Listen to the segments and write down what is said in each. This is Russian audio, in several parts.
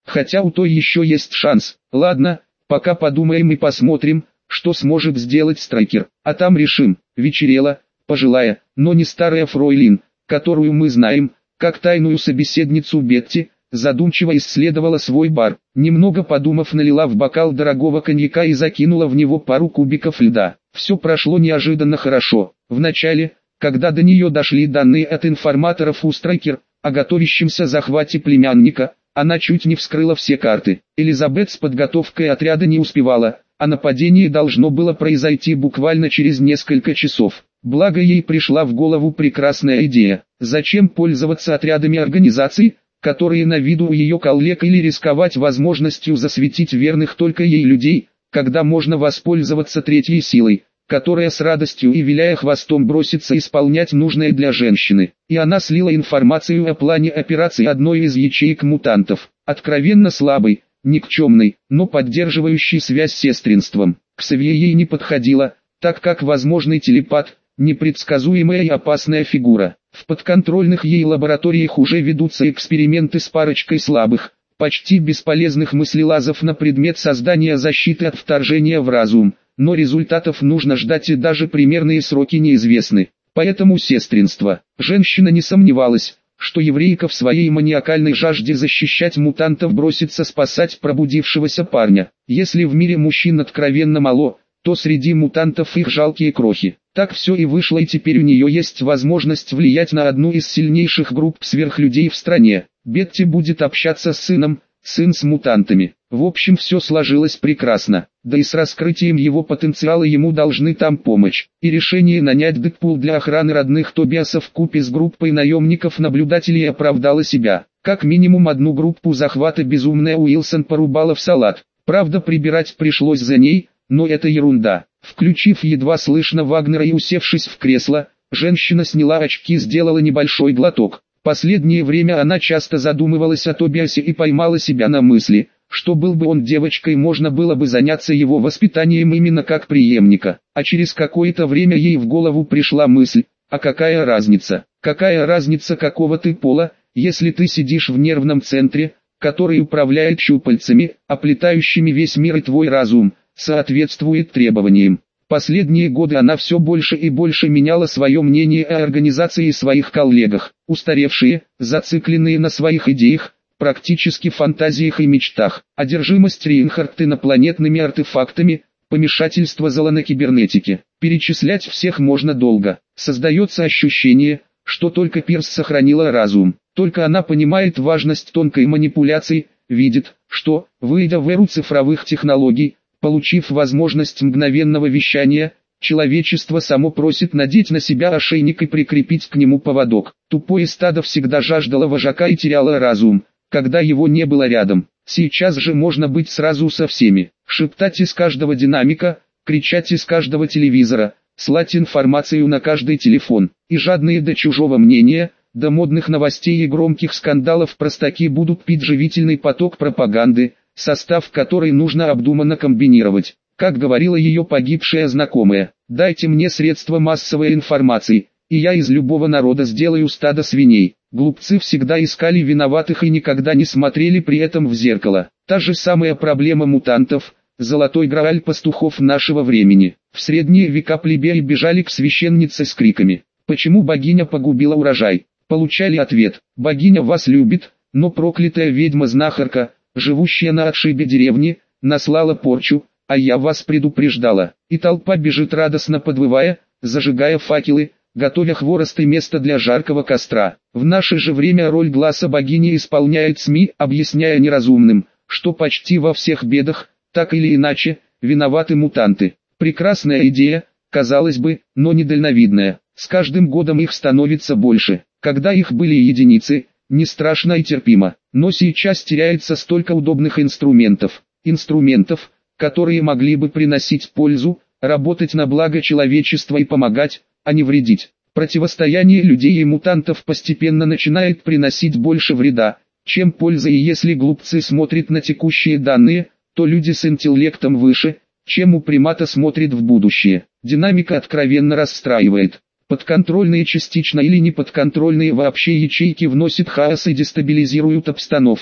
Хотя у той еще есть шанс. Ладно, пока подумаем и посмотрим, что сможет сделать Страйкер. А там решим. Вечерело. Пожилая, но не старая фройлин, которую мы знаем, как тайную собеседницу Бетти, задумчиво исследовала свой бар. Немного подумав, налила в бокал дорогого коньяка и закинула в него пару кубиков льда. Все прошло неожиданно хорошо. Вначале, когда до нее дошли данные от информаторов у Страйкер о готовящемся захвате племянника, она чуть не вскрыла все карты. Элизабет с подготовкой отряда не успевала, а нападение должно было произойти буквально через несколько часов. Благо ей пришла в голову прекрасная идея. Зачем пользоваться отрядами организаций, которые на виду у ее коллег, или рисковать возможностью засветить верных только ей людей, когда можно воспользоваться третьей силой, которая с радостью и виляя хвостом бросится исполнять нужное для женщины. И она слила информацию о плане операции одной из ячеек мутантов, откровенно слабой, никчемной, но поддерживающей связь с сестринством. Ксавье ей не подходила, так как возможный телепат, непредсказуемая и опасная фигура. В подконтрольных ей лабораториях уже ведутся эксперименты с парочкой слабых, почти бесполезных мыслелазов на предмет создания защиты от вторжения в разум, но результатов нужно ждать и даже примерные сроки неизвестны. Поэтому сестринство. Женщина не сомневалась, что еврейка в своей маниакальной жажде защищать мутантов бросится спасать пробудившегося парня. Если в мире мужчин откровенно мало, то среди мутантов их жалкие крохи. Так все и вышло, и теперь у нее есть возможность влиять на одну из сильнейших групп сверхлюдей в стране. Бетти будет общаться с сыном, сын с мутантами. В общем, все сложилось прекрасно. Да и с раскрытием его потенциала ему должны там помочь. И решение нанять Дэдпул для охраны родных Тобиаса вкупе с группой наемников-наблюдателей оправдало себя. Как минимум одну группу захвата безумная Уилсон порубала в салат. Правда, прибирать пришлось за ней, но это ерунда. Включив едва слышно Вагнера и усевшись в кресло, женщина сняла очки, сделала небольшой глоток. Последнее время она часто задумывалась о Тобиасе и поймала себя на мысли, что был бы он девочкой, можно было бы заняться его воспитанием именно как преемника. А через какое-то время ей в голову пришла мысль: а какая разница? Какая разница, какого ты пола, если ты сидишь в нервном центре, который управляет щупальцами, оплетающими весь мир, и твой разум соответствует требованиям. Последние годы она все больше и больше меняла свое мнение о организации и своих коллегах. Устаревшие, зацикленные на своих идеях, практически фантазиях и мечтах, одержимость Рейнхард инопланетными артефактами, помешательство Зола на кибернетике. Перечислять всех можно долго. Создается ощущение, что только Пирс сохранила разум. Только она понимает важность тонкой манипуляции, видит, что, выйдя в эру цифровых технологий, получив возможность мгновенного вещания, человечество само просит надеть на себя ошейник и прикрепить к нему поводок. Тупое стадо всегда жаждало вожака и теряло разум, когда его не было рядом. Сейчас же можно быть сразу со всеми, шептать из каждого динамика, кричать из каждого телевизора, слать информацию на каждый телефон. И жадные до чужого мнения, до модных новостей и громких скандалов простаки будут пить живительный поток пропаганды, состав которой нужно обдуманно комбинировать. Как говорила ее погибшая знакомая: «Дайте мне средства массовой информации, и я из любого народа сделаю стадо свиней». Глупцы всегда искали виноватых и никогда не смотрели при этом в зеркало. Та же самая проблема мутантов, золотой грааль пастухов нашего времени. В средние века плебеи бежали к священнице с криками: «Почему богиня погубила урожай?» Получали ответ: «Богиня вас любит, но проклятая ведьма-знахарка, живущая на отшибе деревни, наслала порчу, а я вас предупреждала». И толпа бежит, радостно подвывая, зажигая факелы, готовя хворост и место для жаркого костра. В наше же время роль гласа богини исполняет СМИ, объясняя неразумным, что почти во всех бедах, так или иначе, виноваты мутанты. Прекрасная идея, казалось бы, но недальновидная. С каждым годом их становится больше. Когда их были единицы, не страшно и терпимо. Но сейчас теряется столько удобных инструментов. Инструментов, которые могли бы приносить пользу, работать на благо человечества и помогать, а не вредить. Противостояние людей и мутантов постепенно начинает приносить больше вреда, чем пользы, и если глупцы смотрят на текущие данные, то люди с интеллектом выше, чем у примата, смотрят в будущее. Динамика откровенно расстраивает. Подконтрольные частично или неподконтрольные вообще ячейки вносят хаос и дестабилизируют обстановку.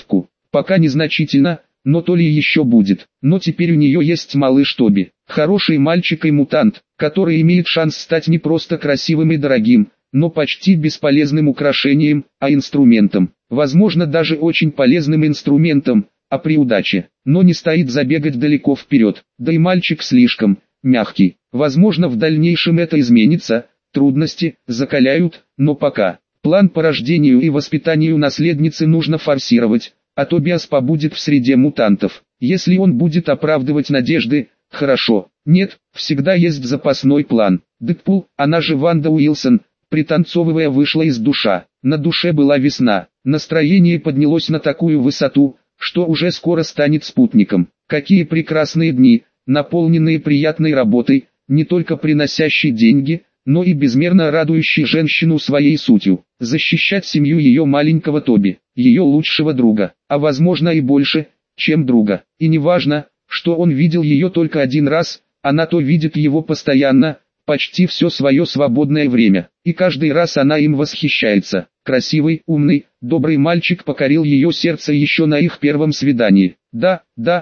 Пока незначительно, но то ли еще будет. Но теперь у нее есть малыш Тоби. Хороший мальчик и мутант, который имеет шанс стать не просто красивым и дорогим, но почти бесполезным украшением, а инструментом. Возможно, даже очень полезным инструментом, а при удаче. Но не стоит забегать далеко вперед. Да и мальчик слишком мягкий. Возможно, в дальнейшем это изменится. Трудности закаляют, но пока. План по рождению и воспитанию наследницы нужно форсировать, а Тобиас побудет в среде мутантов. Если он будет оправдывать надежды, хорошо. Нет, всегда есть запасной план. Дэдпул, она же Ванда Уилсон, пританцовывая вышла из душа. На душе была весна. Настроение поднялось на такую высоту, что уже скоро станет спутником. Какие прекрасные дни, наполненные приятной работой, не только приносящей деньги, но и безмерно радующей женщину своей сутью. Защищать семью ее маленького Тоби, ее лучшего друга, а возможно и больше, чем друга. И не важно, что он видел ее только один раз, она то видит его постоянно, почти все свое свободное время. И каждый раз она им восхищается. Красивый, умный, добрый мальчик покорил ее сердце еще на их первом свидании. Да,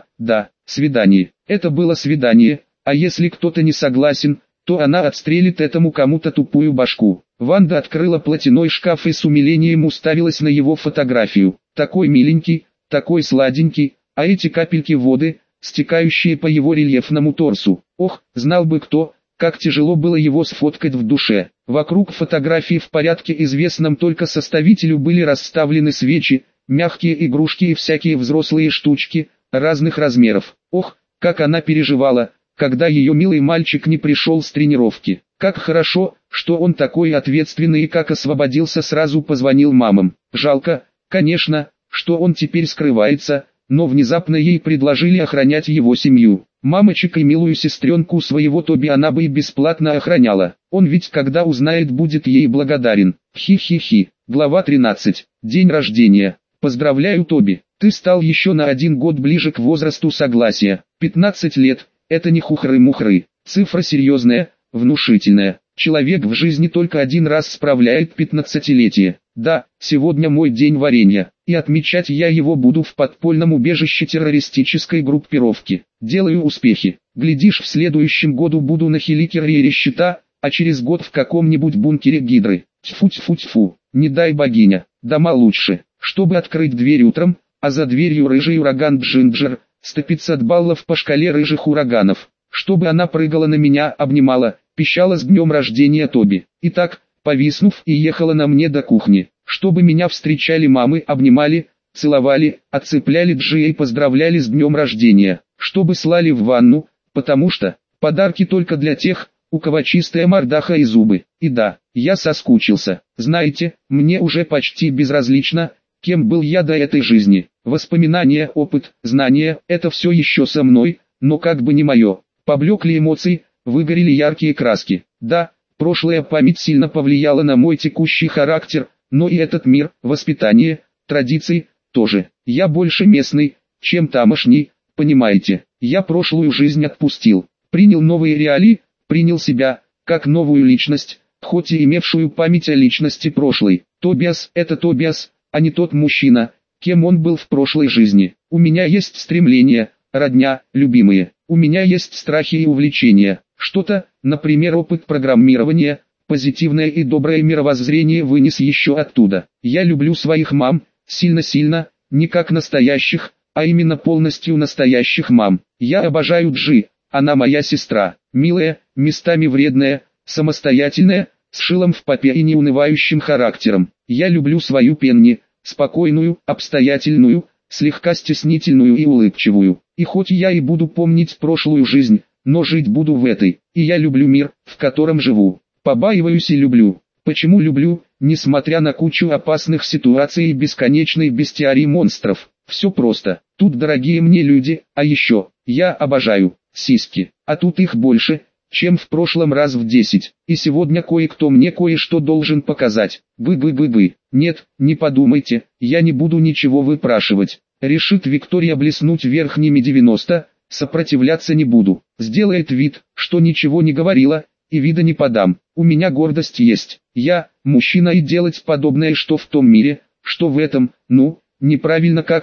свидание. Это было свидание, а если кто-то не согласен, то она отстрелит этому кому-то тупую башку. Ванда открыла платяной шкаф и с умилением уставилась на его фотографию. Такой миленький, такой сладенький, а эти капельки воды, стекающие по его рельефному торсу. Ох, знал бы кто, как тяжело было его сфоткать в душе. Вокруг фотографии в порядке известном только составителю были расставлены свечи, мягкие игрушки и всякие взрослые штучки, разных размеров. Ох, как она переживала, когда ее милый мальчик не пришел с тренировки. Как хорошо, что он такой ответственный и как освободился сразу позвонил мамам. Жалко, конечно, что он теперь скрывается, но внезапно ей предложили охранять его семью. Мамочек и милую сестренку своего Тоби она бы и бесплатно охраняла. Он ведь когда узнает, будет ей благодарен. Хи-хи-хи. Глава 13. День рождения. Поздравляю, Тоби. Ты стал еще на 1 год ближе к возрасту согласия. 15 лет. Это не хухры-мухры. Цифра серьезная, внушительная. Человек в жизни только один раз справляет 15-летие. Да, сегодня мой день варенья, и отмечать я его буду в подпольном убежище террористической группировки. Делаю успехи. Глядишь, в следующем году буду на хеликерриере щита, а через год в каком-нибудь бункере гидры. Тьфу-тьфу-тьфу, не дай богиня. Дома лучше, чтобы открыть дверь утром, а за дверью рыжий ураган Джинджер, 150 баллов по шкале рыжих ураганов. Чтобы она прыгала на меня, обнимала, пищала с днем рождения Тоби. И так, повиснув и ехала на мне до кухни. Чтобы меня встречали мамы, обнимали, целовали, отцепляли Джи и поздравляли с днем рождения. Чтобы слали в ванну, потому что подарки только для тех, у кого чистая мордаха и зубы. И да, я соскучился. Знаете, мне уже почти безразлично, кем был я до этой жизни. Воспоминания, опыт, знания – это все еще со мной, но как бы не мое. Поблекли эмоции, выгорели яркие краски. Да, прошлая память сильно повлияла на мой текущий характер, но и этот мир, воспитание, традиции, тоже. Я больше местный, чем тамошний, понимаете. Я прошлую жизнь отпустил, принял новые реалии, принял себя, как новую личность, хоть и имевшую память о личности прошлой. Тобиас – это Тобиас, а не тот мужчина, кем он был в прошлой жизни. У меня есть стремления, родня, любимые. У меня есть страхи и увлечения. Что-то, например, опыт программирования, позитивное и доброе мировоззрение вынес еще оттуда. Я люблю своих мам, сильно-сильно, не как настоящих, а именно полностью настоящих мам. Я обожаю Джи, она моя сестра, милая, местами вредная, самостоятельная, с шилом в попе и неунывающим характером. Я люблю свою Пенни, спокойную, обстоятельную, слегка стеснительную и улыбчивую. И хоть я и буду помнить прошлую жизнь, но жить буду в этой. И я люблю мир, в котором живу. Побаиваюсь и люблю. Почему люблю, несмотря на кучу опасных ситуаций и бесконечной бестиарии монстров? Все просто. Тут дорогие мне люди, а еще, я обожаю сиськи. А тут их больше, чем в прошлом раз в 10. И сегодня кое-кто мне кое-что должен показать. Бы-бы-бы-бы. Нет, не подумайте, я не буду ничего выпрашивать. Решит Виктория блеснуть верхними 90, сопротивляться не буду. Сделает вид, что ничего не говорила, и вида не подам. У меня гордость есть. Я, мужчина, и делать подобное что в том мире, что в этом, ну, неправильно как-то.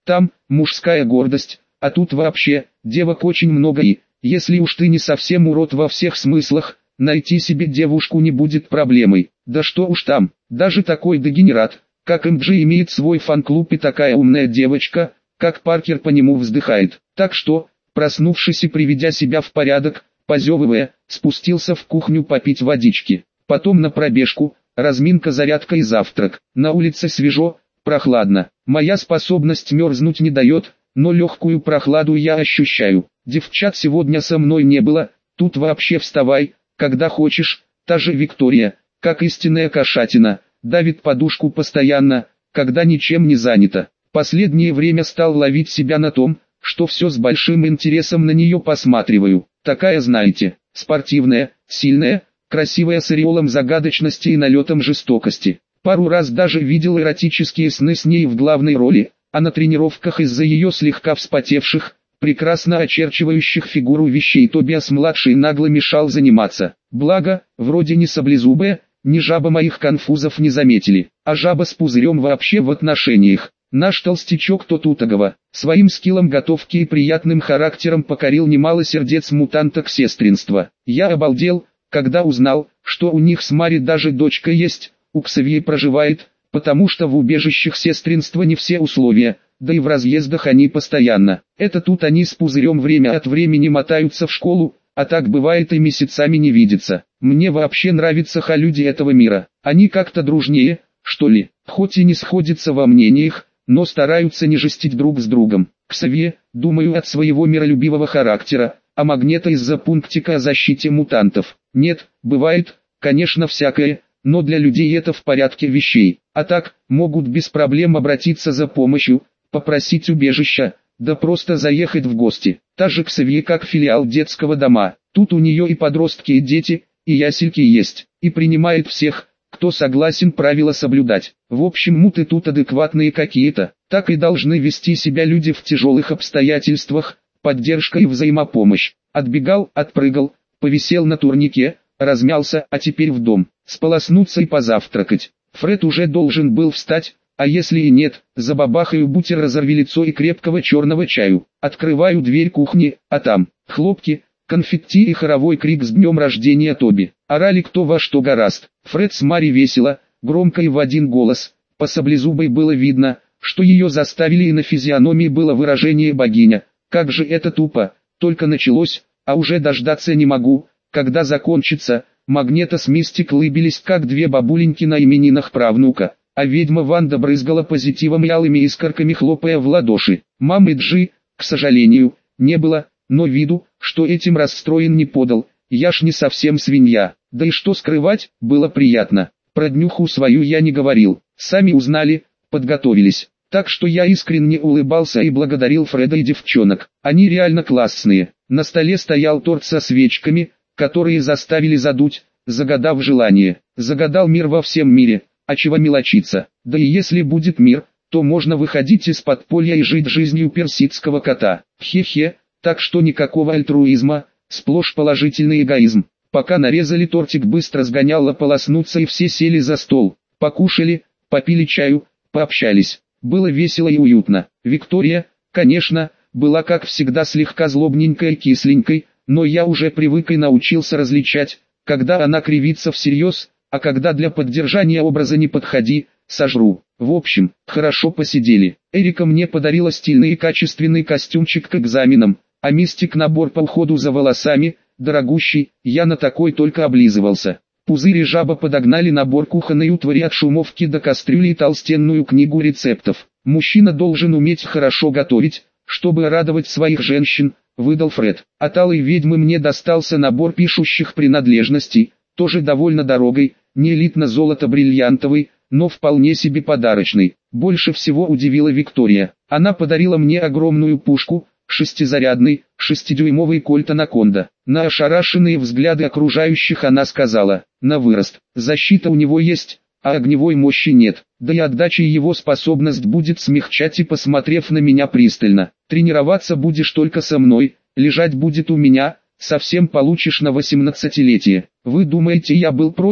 Там, мужская гордость, а тут вообще, девок очень много и, если уж ты не совсем урод во всех смыслах, найти себе девушку не будет проблемой. Да что уж там, даже такой дегенерат, как МГ имеет свой фан-клуб и такая умная девочка, как Паркер по нему вздыхает. Так что, проснувшись и приведя себя в порядок, позевывая, спустился в кухню попить водички. Потом на пробежку, разминка, зарядка и завтрак. На улице свежо, прохладно. Моя способность мерзнуть не дает, но легкую прохладу я ощущаю. Девчат сегодня со мной не было, тут вообще вставай, когда хочешь. Та же Виктория, как истинная кошатина, давит подушку постоянно, когда ничем не занята. Последнее время стал ловить себя на том, что все с большим интересом на нее посматриваю. Такая, знаете, спортивная, сильная, красивая, с ореолом загадочности и налетом жестокости. Пару раз даже видел эротические сны с ней в главной роли, а на тренировках из-за ее слегка вспотевших, прекрасно очерчивающих фигуру вещей Тобиас-младший нагло мешал заниматься. Благо, вроде ни саблезубая, ни жаба моих конфузов не заметили, а жаба с пузырем вообще в отношениях. Наш толстячок Тотутагова своим скиллом готовки и приятным характером покорил немало сердец мутанток сестринства. Я обалдел, когда узнал, что у них с Мари даже дочка есть, у Ксавье проживает, потому что в убежищах сестринства не все условия, да и в разъездах они постоянно. Это тут они с пузырем время от времени мотаются в школу, а так бывает и месяцами не видятся. Мне вообще нравятся люди этого мира, они как-то дружнее, что ли, хоть и не сходятся во мнениях, но стараются не жестить друг с другом. Ксавье, думаю, от своего миролюбивого характера, а Магнета из-за пунктика о защите мутантов. Нет, бывает, конечно, всякое, но для людей это в порядке вещей. А так, могут без проблем обратиться за помощью, попросить убежища, да просто заехать в гости. Та же Ксавье как филиал детского дома. Тут у нее и подростки, и дети, и ясельки есть, и принимает всех, кто согласен правила соблюдать. В общем, муты тут адекватные какие-то. Так и должны вести себя люди в тяжелых обстоятельствах. Поддержка и взаимопомощь. Отбегал, отпрыгал, повисел на турнике, размялся, а теперь в дом. Сполоснуться и позавтракать. Фред уже должен был встать, а если и нет, забабахаю бутер разорвелицо и крепкого черного чаю. Открываю дверь кухни, а там хлопки, конфетти и хоровой крик с днем рождения Тоби. Орали кто во что горазд. Фред с Мари весело, громко и в один голос. По саблезубой было видно, что ее заставили, и на физиономии было выражение богиня. Как же это тупо, только началось, а уже дождаться не могу, когда закончится. Магнета с Мистик улыбились как две бабуленьки на именинах правнука, а ведьма Ванда брызгала позитивом и алыми искорками, хлопая в ладоши. Мамы Джи, к сожалению, не было, но виду, что этим расстроен, не подал. Я ж не совсем свинья, да и что скрывать, было приятно. Про днюху свою я не говорил, сами узнали, подготовились. Так что я искренне улыбался и благодарил Фреда и девчонок. Они реально классные. На столе стоял торт со свечками, которые заставили задуть, загадав желание. Загадал мир во всем мире, а чего мелочиться. Да и если будет мир, то можно выходить из подполья и жить жизнью персидского кота. Хе-хе, так что никакого альтруизма, сплошь положительный эгоизм. Пока нарезали тортик, быстро сгоняло полоснуться, и все сели за стол. Покушали, попили чаю, пообщались. Было весело и уютно. Виктория, конечно, была как всегда слегка злобненькой и кисленькой, но я уже привык и научился различать, когда она кривится всерьез, а когда для поддержания образа не подходи, сожру. В общем, хорошо посидели. Эрика мне подарила стильный и качественный костюмчик к экзаменам, а Мистик набор по уходу за волосами, дорогущий, я на такой только облизывался. Пузырь и жаба подогнали набор кухонной утвари от шумовки до кастрюли и толстенную книгу рецептов. Мужчина должен уметь хорошо готовить, чтобы радовать своих женщин, выдал Фред. От алой ведьмы мне достался набор пишущих принадлежностей, тоже довольно дорогой, не элитно-золото-бриллиантовый, но вполне себе подарочный. Больше всего удивила Виктория. Она подарила мне огромную пушку, шестизарядный, 6-дюймовый Кольт Анаконда. На ошарашенные взгляды окружающих она сказала: на вырост, защита у него есть, а огневой мощи нет, да и отдача его способность будет смягчать. И посмотрев на меня пристально: тренироваться будешь только со мной, лежать будет у меня, совсем получишь на 18-летие. Вы думаете, я был против?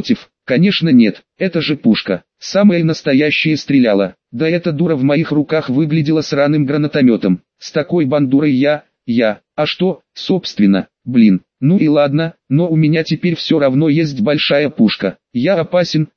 Конечно нет, это же пушка. Самая настоящая стреляла. Да эта дура в моих руках выглядела сраным гранатометом. С такой бандурой а что, собственно, блин, ну и ладно, но у меня теперь все равно есть большая пушка. Я опасен,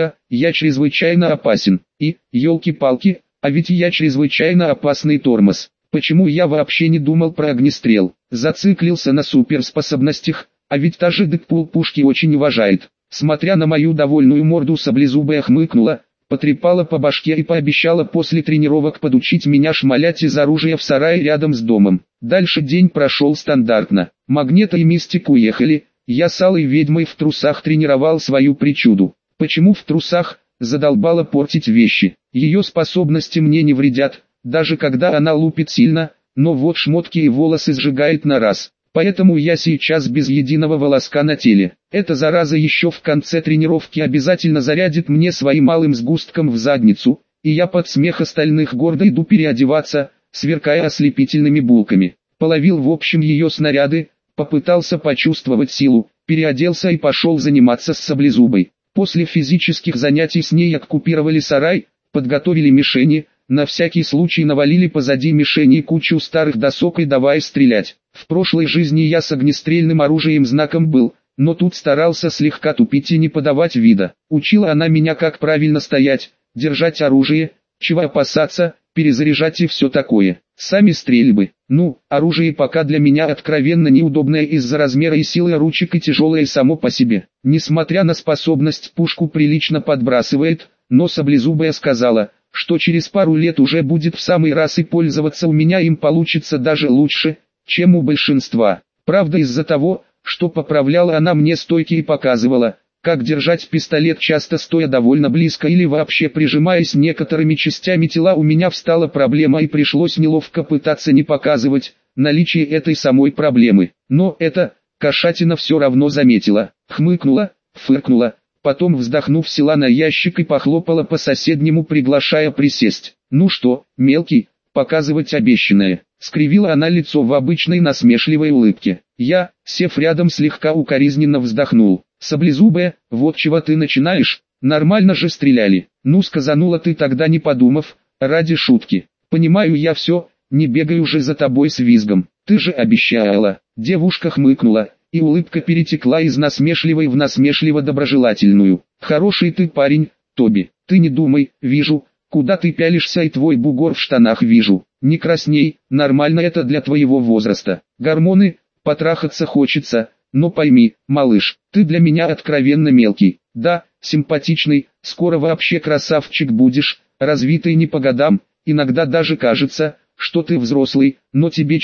я чрезвычайно опасен. И, елки-палки, а ведь я чрезвычайно опасный тормоз. Почему я вообще не думал про огнестрел? Зациклился на суперспособностях, а ведь та же Дэдпул пушки очень уважает. Смотря на мою довольную морду, саблезубая хмыкнула, потрепала по башке и пообещала после тренировок подучить меня шмалять из оружия в сарае рядом с домом. Дальше день прошел стандартно. Магнета и Мистик уехали, я с алой ведьмой в трусах тренировал свою причуду. Почему в трусах? Задолбала портить вещи. Ее способности мне не вредят, даже когда она лупит сильно, но вот шмотки и волосы сжигает на раз. Поэтому я сейчас без единого волоска на теле. Эта зараза еще в конце тренировки обязательно зарядит мне своим малым сгустком в задницу, и я под смех остальных гордо иду переодеваться, сверкая ослепительными булками. Половил в общем ее снаряды, попытался почувствовать силу, переоделся и пошел заниматься с саблезубой. После физических занятий с ней оккупировали сарай, подготовили мишени, на всякий случай навалили позади мишени кучу старых досок и давай стрелять. В прошлой жизни я с огнестрельным оружием знаком был, но тут старался слегка тупить и не подавать вида. Учила она меня, как правильно стоять, держать оружие, чего опасаться, перезаряжать и все такое. Сами стрельбы. Оружие пока для меня откровенно неудобное из-за размера и силы ручек и тяжелое само по себе. Несмотря на способность, пушку прилично подбрасывает, но саблезубая сказала, что через пару лет уже будет в самый раз и пользоваться у меня им получится даже лучше, чем у большинства. Правда, из-за того, что поправляла она мне стойки и показывала, как держать пистолет, часто стоя довольно близко или вообще прижимаясь некоторыми частями тела, у меня встала проблема и пришлось неловко пытаться не показывать наличие этой самой проблемы. Но эта кошатина все равно заметила, хмыкнула, фыркнула, потом, вздохнув, села на ящик и похлопала по соседнему, приглашая присесть. «Ну что, мелкий, показывать обещанное?» Скривила она лицо в обычной насмешливой улыбке. Я, сев рядом, слегка укоризненно вздохнул. «Саблезубая, вот чего ты начинаешь? Нормально же стреляли». Сказанула ты тогда, не подумав, ради шутки. «Понимаю я все, не бегаю же за тобой с визгом. Ты же обещала». Девушка хмыкнула, и улыбка перетекла из насмешливой в насмешливо-доброжелательную. «Хороший ты парень, Тоби, ты не думай, вижу, куда ты пялишься, и твой бугор в штанах вижу. Не красней, нормально это для твоего возраста. Гормоны, потрахаться хочется, но пойми, малыш, ты для меня откровенно мелкий. Да, симпатичный, скоро вообще красавчик будешь, развитый не по годам, иногда даже кажется, что ты взрослый, но тебе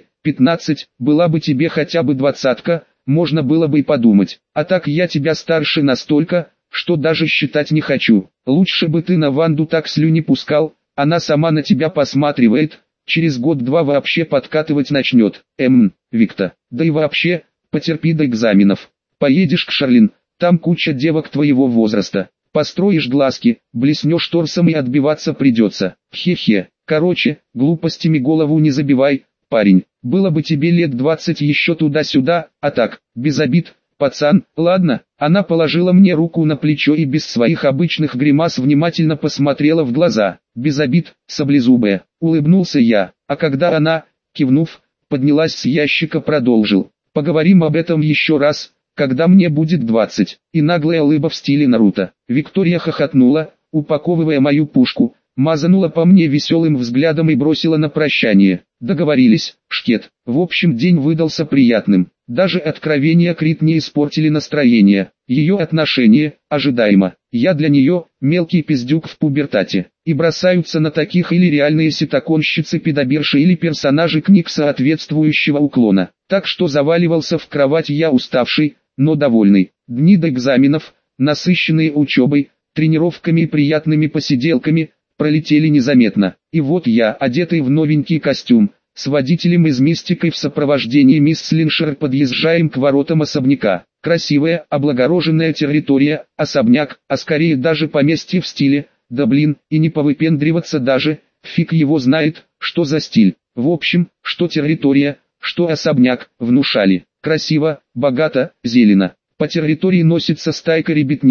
15, была бы тебе хотя бы 20, можно было бы и подумать. А так я тебя старше настолько, что даже считать не хочу. Лучше бы ты на Ванду так слюни пускал, она сама на тебя посматривает, через год-два вообще подкатывать начнет. Викта, да и вообще, потерпи до экзаменов. Поедешь к Шарлин, там куча девок твоего возраста. Построишь глазки, блеснешь торсом и отбиваться придется. Хе-хе. Короче, глупостями голову не забивай, парень. Было бы тебе лет 20 еще туда-сюда, а так, без обид, пацан. Ладно, она положила мне руку на плечо и без своих обычных гримас внимательно посмотрела в глаза. Без обид, саблезубая. Улыбнулся я, а когда она, кивнув, поднялась с ящика, продолжил. Поговорим об этом еще раз, когда мне будет 20. И наглая улыба в стиле Наруто. Виктория хохотнула, упаковывая мою пушку, мазанула по мне веселым взглядом и бросила на прощание. Договорились, шкет. В общем, день выдался приятным. Даже откровения Крит не испортили настроение. Ее отношение, ожидаемо. Я для нее, мелкий пиздюк в пубертате. И бросаются на таких или реальные ситаконщицы-педобирши или персонажи книг соответствующего уклона. Так что заваливался в кровать я уставший, но довольный. Дни до экзаменов, насыщенные учебой, тренировками и приятными посиделками, пролетели незаметно. И вот я, одетый в новенький костюм, с водителем из Мистикой в сопровождении мисс Слиншер, подъезжаем к воротам особняка. Красивая, облагороженная территория, особняк, а скорее даже поместье в стиле, да блин, и не повыпендриваться даже, фиг его знает, что за стиль. В общем, что территория, что особняк, внушали. Красиво, богато, зелено. По территории носится стайка ребятни,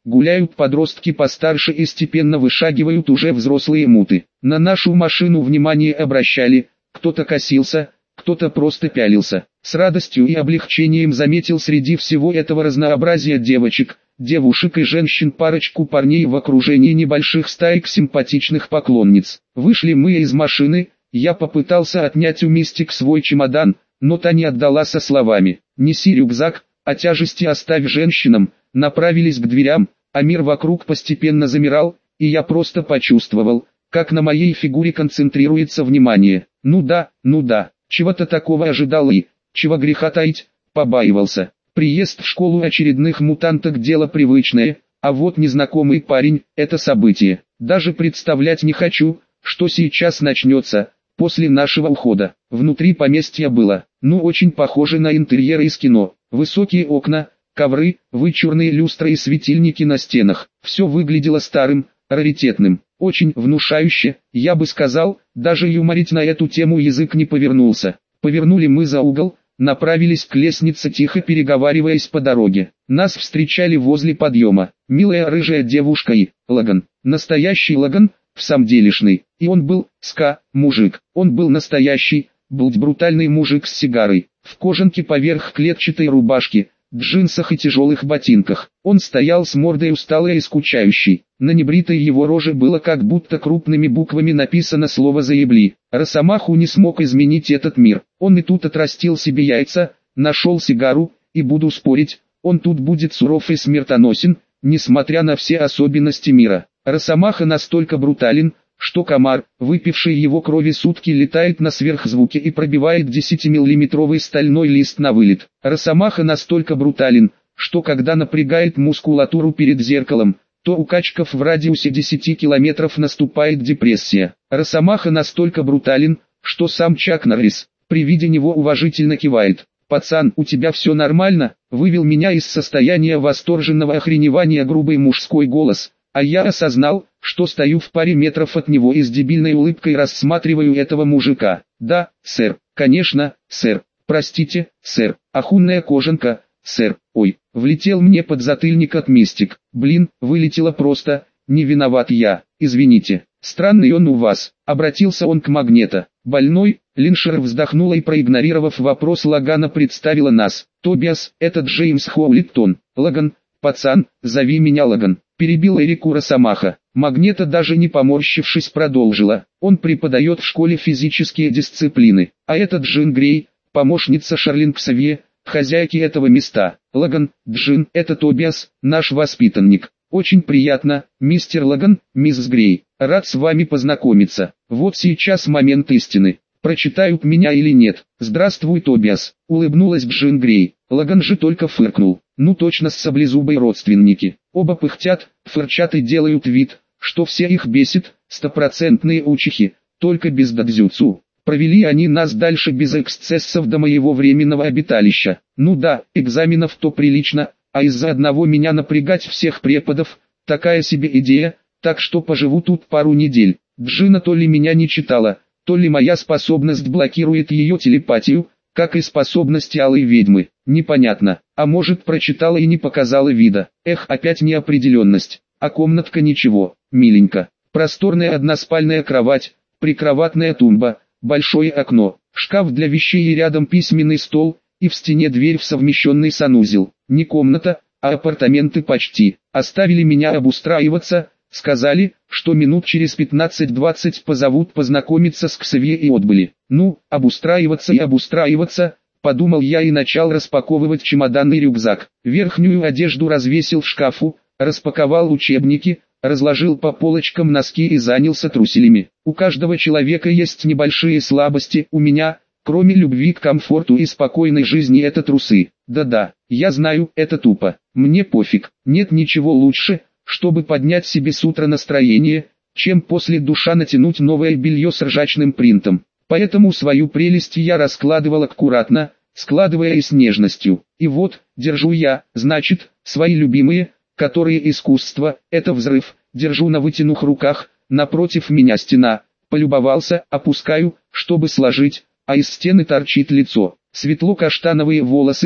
гуляют подростки постарше и степенно вышагивают уже взрослые муты. На нашу машину внимание обращали, кто-то косился, кто-то просто пялился. С радостью и облегчением заметил среди всего этого разнообразия девочек, девушек и женщин парочку парней в окружении небольших стаек симпатичных поклонниц. Вышли мы из машины, я попытался отнять у Мистик свой чемодан, но та не отдала со словами: «Неси рюкзак, а тяжести оставь женщинам». Направились к дверям, а мир вокруг постепенно замирал, и я просто почувствовал, как на моей фигуре концентрируется внимание. Ну да, чего-то такого ожидал и, чего греха таить, побаивался. Приезд в школу очередных мутанток дело привычное, а вот незнакомый парень – это событие. Даже представлять не хочу, что сейчас начнется, после нашего ухода. Внутри поместья было, очень похоже на интерьеры из кино. Высокие окна, ковры, вычурные люстры и светильники на стенах. Все выглядело старым, раритетным, очень внушающе, я бы сказал, даже юморить на эту тему язык не повернулся. Повернули мы за угол, направились к лестнице, тихо переговариваясь по дороге. Нас встречали возле подъема милая рыжая девушка и Логан. Настоящий Логан, в самом делешный. И он был, мужик. Он был настоящий, брутальный мужик с сигарой, в кожанке поверх клетчатой рубашки, джинсах и тяжелых ботинках. Он стоял с мордой усталой и скучающей. На небритой его роже было как будто крупными буквами написано слово «заебли». Росомаху не смог изменить этот мир. Он и тут отрастил себе яйца, нашел сигару, и буду спорить, он тут будет суров и смертоносен, несмотря на все особенности мира. Росомаха настолько брутален, что комар, выпивший его крови сутки, летает на сверхзвуке и пробивает 10-миллиметровый стальной лист на вылет. Росомаха настолько брутален, что когда напрягает мускулатуру перед зеркалом, то у качков в радиусе 10 километров наступает депрессия. Росомаха настолько брутален, что сам Чак Норрис, при виде него уважительно кивает. «Пацан, у тебя все нормально?» Вывел меня из состояния восторженного охреневания грубый мужской голос. А я осознал, что стою в паре метров от него и с дебильной улыбкой рассматриваю этого мужика. «Да, сэр, конечно, сэр, простите, сэр, охунная кожанка, сэр, ой». Влетел мне подзатыльник от Мистик. «Блин, вылетело просто, не виноват я, извините. Странный он у вас», обратился он к Магнето. «Больной?» Линшер вздохнула и, проигнорировав вопрос Логана, представила нас. «Тобиас, это Джеймс Хоулиттон. Логан, пацан, зови меня Логан», перебил Эрику Росомаха. Магнето, даже не поморщившись, продолжила. «Он преподает в школе физические дисциплины, а этот Джин Грей, помощница Шарлин Ксавье, хозяйки этого места. Логан, Джин, это Тобиас, наш воспитанник. Очень приятно, мистер Логан, мисс Грей, рад с вами познакомиться. Вот сейчас момент истины. Прочитают меня или нет?» «Здравствуй, Тобиас», улыбнулась Джин Грей. Логан же только фыркнул. «Ну точно, с саблезубой родственники. Оба пыхтят, фырчат и делают вид, что все их бесит, стопроцентные учихи, только без дадзюцу. Провели они нас дальше без эксцессов до моего временного обиталища. Ну да, экзаменов то прилично, а из-за одного меня напрягать всех преподов, такая себе идея, так что поживу тут пару недель». Джина то ли меня не читала, то ли моя способность блокирует ее телепатию, как и способности алой ведьмы, непонятно, а может прочитала и не показала вида. Эх, опять неопределенность, а комнатка ничего, миленько. Просторная односпальная кровать, прикроватная тумба, большое окно, шкаф для вещей и рядом письменный стол, и в стене дверь в совмещенный санузел. Не комната, а апартаменты почти. Оставили меня обустраиваться, сказали, что минут через 15-20 позовут познакомиться с Ксавье и отбыли. Ну, обустраиваться и обустраиваться, подумал я и начал распаковывать чемодан и рюкзак. Верхнюю одежду развесил в шкафу, распаковал учебники, разложил по полочкам носки и занялся труселями. У каждого человека есть небольшие слабости, у меня, кроме любви к комфорту и спокойной жизни, это трусы. Да-да, я знаю, это тупо, мне пофиг, нет ничего лучше, чтобы поднять себе с утра настроение, чем после душа натянуть новое белье с ржачным принтом. Поэтому свою прелесть я раскладывал аккуратно, складывая и с нежностью. И вот, держу я, значит, свои любимые, которые искусство, это взрыв, держу на вытянутых руках, напротив меня стена, полюбовался, опускаю, чтобы сложить, а из стены торчит лицо, светло-каштановые волосы,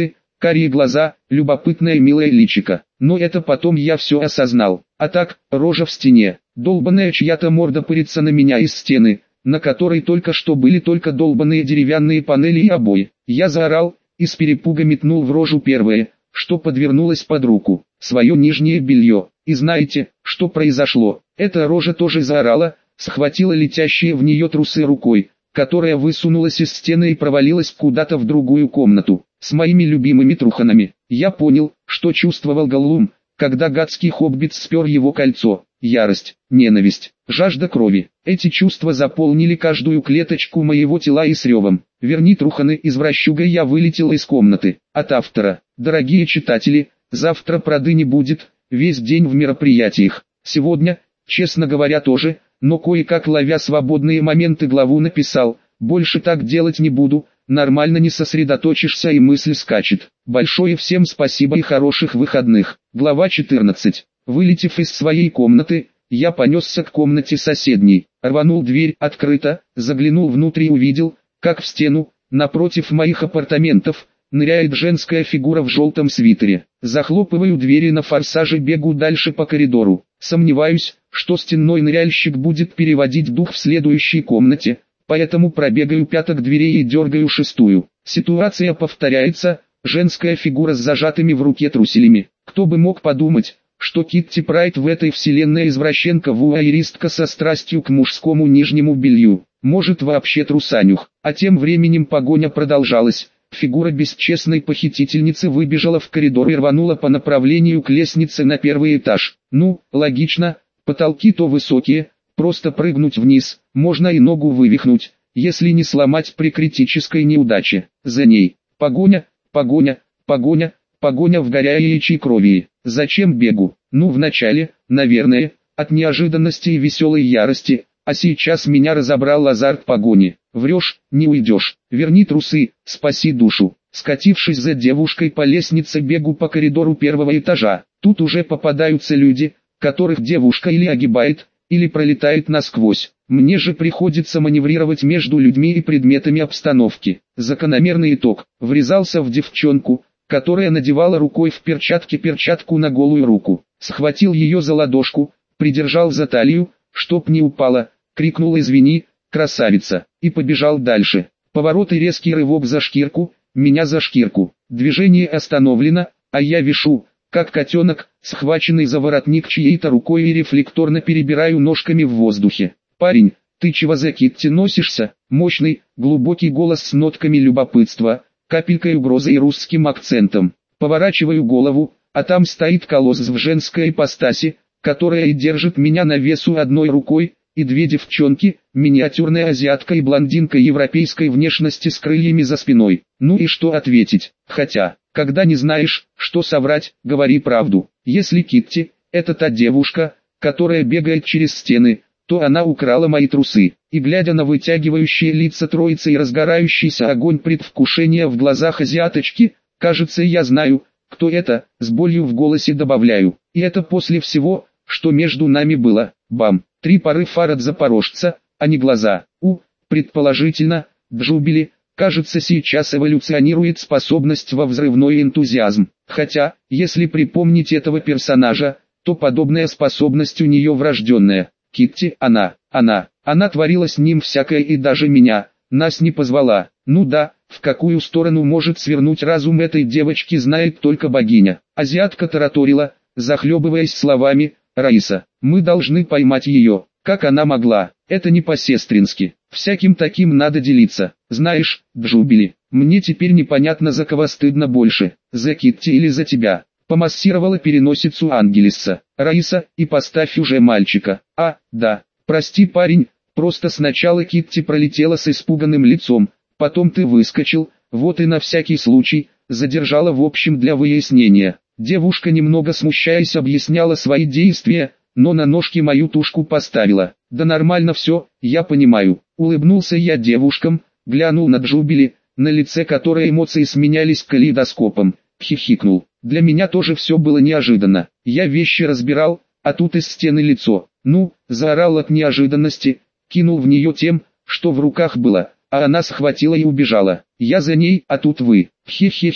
карие глаза, любопытное милое личико. Но это потом я все осознал. А так, рожа в стене, долбаная чья-то морда пырится на меня из стены, на которой только что были только долбаные деревянные панели и обои. Я заорал, и с перепуга метнул в рожу первое, что подвернулось под руку, свое нижнее белье. И знаете, что произошло? Эта рожа тоже заорала, схватила летящие в нее трусы рукой, которая высунулась из стены и провалилась куда-то в другую комнату, с моими любимыми труханами. Я понял, что чувствовал Голлум, когда гадский хоббит спер его кольцо. Ярость, ненависть, жажда крови. Эти чувства заполнили каждую клеточку моего тела и с ревом. Верни труханы, извращуга, я вылетел из комнаты. От автора. Дорогие читатели, завтра проды не будет, весь день в мероприятиях. Сегодня, честно говоря, тоже, но кое-как ловя свободные моменты главу написал. Больше так делать не буду, нормально не сосредоточишься и мысль скачет. Большое всем спасибо и хороших выходных. Глава 14. Вылетев из своей комнаты, я понесся к комнате соседней, рванул дверь, открыто, заглянул внутрь и увидел, как в стену, напротив моих апартаментов, ныряет женская фигура в желтом свитере. Захлопываю двери на форсаже, бегу дальше по коридору. Сомневаюсь, что стенной ныряльщик будет переводить дух в следующей комнате, поэтому пробегаю пяток дверей и дергаю шестую. Ситуация повторяется, женская фигура с зажатыми в руке труселями. Кто бы мог подумать, что Китти Прайд в этой вселенной извращенка-вуайеристка со страстью к мужскому нижнему белью, может вообще трусанюх. А тем временем погоня продолжалась. Фигура бесчестной похитительницы выбежала в коридор и рванула по направлению к лестнице на первый этаж. Ну, логично, потолки то высокие, просто прыгнуть вниз, можно и ногу вывихнуть, если не сломать при критической неудаче. За ней погоня, погоня, погоня, погоня в горящей крови. Зачем бегу? Ну вначале, наверное, от неожиданности и веселой ярости, а сейчас меня разобрал азарт погони. Врешь, не уйдешь, верни трусы, спаси душу. Скатившись за девушкой по лестнице, бегу по коридору первого этажа. Тут уже попадаются люди, которых девушка или огибает, или пролетает насквозь. Мне же приходится маневрировать между людьми и предметами обстановки. Закономерный итог. Врезался в девчонку, которая надевала рукой в перчатке перчатку на голую руку. Схватил ее за ладошку, придержал за талию, чтоб не упала, крикнул «Извини, красавица!» и побежал дальше. Поворот и резкий рывок за шкирку, меня за шкирку. Движение остановлено, а я вишу, как котенок, схваченный за воротник чьей-то рукой, и рефлекторно перебираю ножками в воздухе. «Парень, ты чего за Китти носишься?» Мощный, глубокий голос с нотками любопытства, капелькой угрозы и русским акцентом. Поворачиваю голову, а там стоит колосс в женской ипостаси, которая и держит меня на весу одной рукой, и две девчонки, миниатюрная азиатка и блондинка европейской внешности с крыльями за спиной. Ну и что ответить? Хотя, когда не знаешь, что соврать, говори правду. Если Китти – это та девушка, которая бегает через стены, то она украла мои трусы. И глядя на вытягивающие лица троицы и разгорающийся огонь предвкушения в глазах азиаточки, кажется, я знаю, кто это, с болью в голосе добавляю. И это после всего, что между нами было. Бам! 3 пары фар от запорожца, а не глаза. Предположительно, Джубили, кажется, сейчас эволюционирует способность во взрывной энтузиазм. Хотя, если припомнить этого персонажа, то подобная способность у нее врожденная. Китти, она творила с ним всякое и даже меня, нас не позвала. Ну да, в какую сторону может свернуть разум этой девочки, знает только богиня. Азиатка тараторила, захлебываясь словами: «Раиса, мы должны поймать ее». Как она могла? Это не по-сестрински. Всяким таким надо делиться. Знаешь, Джубили, мне теперь непонятно, за кого стыдно больше, за Китти или за тебя. Помассировала переносицу Ангелиса. Раиса, и поставь уже мальчика. Да, прости, парень, просто сначала Китти пролетела с испуганным лицом, потом ты выскочил, вот и на всякий случай, задержала в общем для выяснения. Девушка, немного смущаясь, объясняла свои действия, но на ножки мою тушку поставила. Да нормально все, я понимаю. Улыбнулся я девушкам, глянул на Джубили, на лице которой эмоции сменялись калейдоскопом, хихикнул. Для меня тоже все было неожиданно. Я вещи разбирал, а тут из стены лицо. Заорал от неожиданности, кинул в нее тем, что в руках было, а она схватила и убежала. Я за ней, а тут вы. Хе-хе-хе.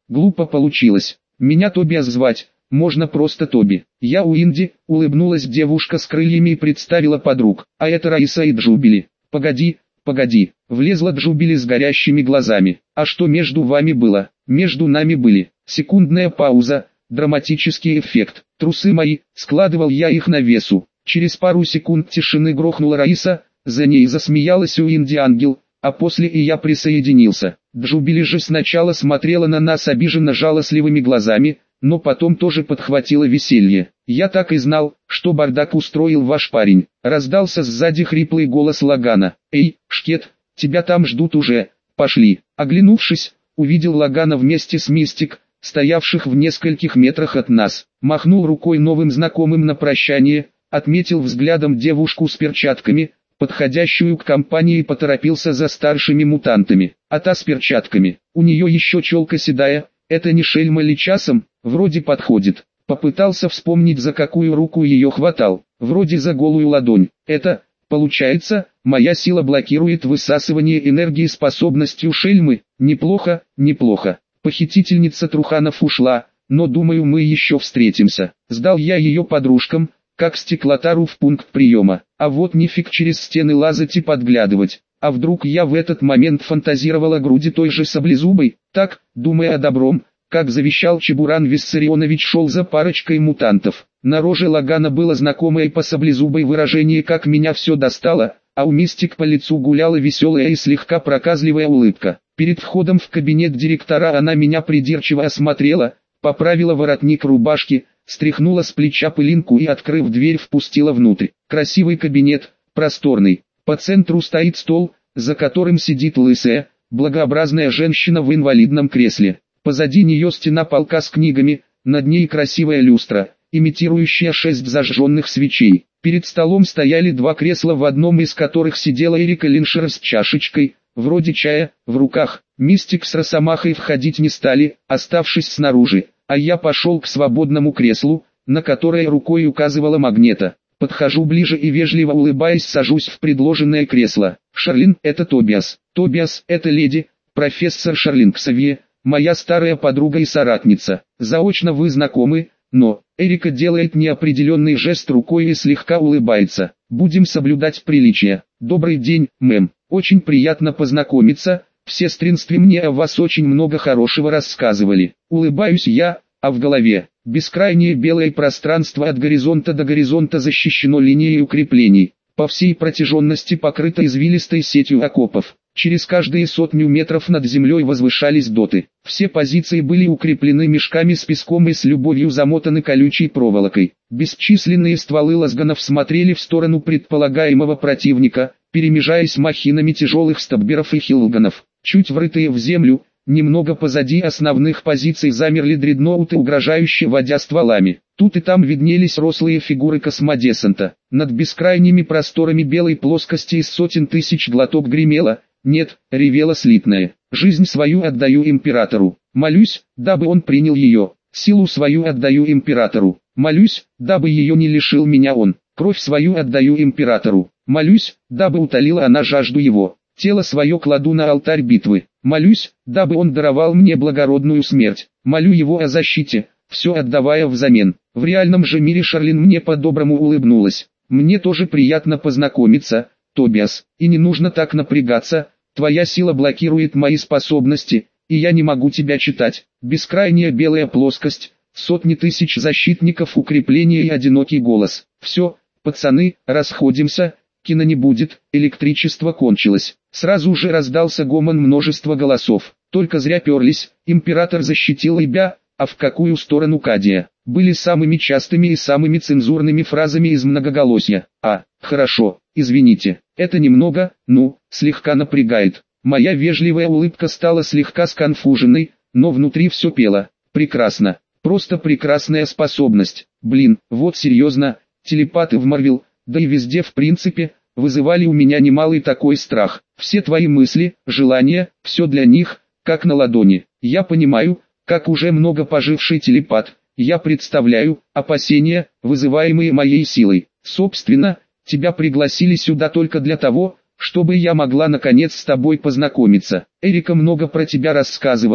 Глупо получилось. Меня Тобиас звать, можно просто Тоби. Я Уинди, улыбнулась девушка с крыльями и представила подруг. А это Раиса и Джубили. Погоди, погоди, влезла Джубили с горящими глазами. А что между вами было? Между нами были. Секундная пауза, драматический эффект. Трусы мои, складывал я их на весу. Через пару секунд тишины грохнула Раиса, за ней засмеялась Уинди Ангел, а после и я присоединился. Джубили же сначала смотрела на нас обиженно жалостливыми глазами, но потом тоже подхватила веселье. «Я так и знал, что бардак устроил ваш парень», — раздался сзади хриплый голос Лагана. «Эй, Шкет, тебя там ждут уже, пошли». Оглянувшись, увидел Лагана вместе с Мистик, стоявших в нескольких метрах от нас. Махнул рукой новым знакомым на прощание, отметил взглядом девушку с перчатками, подходящую к компании, и поторопился за старшими мутантами. А та с перчатками, у нее еще челка седая, это не шельма ли часом? Вроде подходит. Попытался вспомнить, за какую руку ее хватал. Вроде за голую ладонь. Это, получается, моя сила блокирует высасывание энергии способностью шельмы. Неплохо, неплохо. Похитительница Труханов ушла, но думаю, мы еще встретимся. Сдал я ее подружкам, как стеклотару в пункт приема. А вот нифиг через стены лазать и подглядывать. А вдруг я в этот момент фантазировал о груди той же саблезубой? Так, думая о добром, как завещал Чебуран Виссарионович, шел за парочкой мутантов. На роже Лагана было знакомое по саблезубой выражение «как меня все достало», а у Мистик по лицу гуляла веселая и слегка проказливая улыбка. Перед входом в кабинет директора она меня придирчиво осмотрела, поправила воротник рубашки, стряхнула с плеча пылинку и, открыв дверь, впустила внутрь. Красивый кабинет, просторный. По центру стоит стол, за которым сидит лысая, благообразная женщина в инвалидном кресле. Позади нее стена полка с книгами, над ней красивая люстра, имитирующая 6 зажженных свечей. Перед столом стояли 2 кресла, в одном из которых сидела Эрика Линшер с чашечкой, вроде чая, в руках. Мистик с Росомахой входить не стали, оставшись снаружи, а я пошел к свободному креслу, на которое рукой указывала Магнета. Подхожу ближе и, вежливо улыбаясь, сажусь в предложенное кресло. «Шарлин, это Тобиас. Тобиас, это леди, профессор Шарлин Ксавье, моя старая подруга и соратница. Заочно вы знакомы, но...» Эрика делает неопределенный жест рукой и слегка улыбается. «Будем соблюдать приличия. Добрый день, мэм. Очень приятно познакомиться. В сестринстве мне о вас очень много хорошего рассказывали». Улыбаюсь я, а в голове бескрайнее белое пространство от горизонта до горизонта защищено линией укреплений, по всей протяженности покрыто извилистой сетью окопов. Через каждые 100 метров над землей возвышались доты. Все позиции были укреплены мешками с песком и с любовью замотаны колючей проволокой. Бесчисленные стволы лазганов смотрели в сторону предполагаемого противника, перемежаясь махинами тяжелых стабберов и хилганов. Чуть врытые в землю, немного позади основных позиций, замерли дредноуты, угрожающе водя стволами. Тут и там виднелись рослые фигуры космодесанта. Над бескрайними просторами белой плоскости из сотен тысяч глоток гремело, нет, ревела слитная. «Жизнь свою отдаю императору. Молюсь, дабы он принял ее. Силу свою отдаю императору. Молюсь, дабы ее не лишил меня он. Кровь свою отдаю императору. Молюсь, дабы утолила она жажду его. Тело свое кладу на алтарь битвы. Молюсь, дабы он даровал мне благородную смерть. Молю его о защите, все отдавая взамен». В реальном же мире Шарлин мне по-доброму улыбнулась. «Мне тоже приятно познакомиться, Тобиас, и не нужно так напрягаться, твоя сила блокирует мои способности, и я не могу тебя читать». Бескрайняя белая плоскость, сотни тысяч защитников, укрепления и одинокий голос. «Все, пацаны, расходимся, кино не будет, электричество кончилось». Сразу же раздался гомон множества голосов. «Только зря перлись, император защитил тебя, а в какую сторону Кадия?» Были самыми частыми и самыми цензурными фразами из многоголосья. «А, хорошо, извините, это немного, слегка напрягает». Моя вежливая улыбка стала слегка сконфуженной, но внутри все пело. «Прекрасно, просто прекрасная способность. Блин, вот серьезно, телепаты в Марвел, да и везде в принципе, вызывали у меня немалый такой страх. Все твои мысли, желания, все для них, как на ладони. Я понимаю, как уже много поживший телепат. Я представляю опасения, вызываемые моей силой. Собственно, тебя пригласили сюда только для того, чтобы я могла наконец с тобой познакомиться. Эрика много про тебя рассказывала,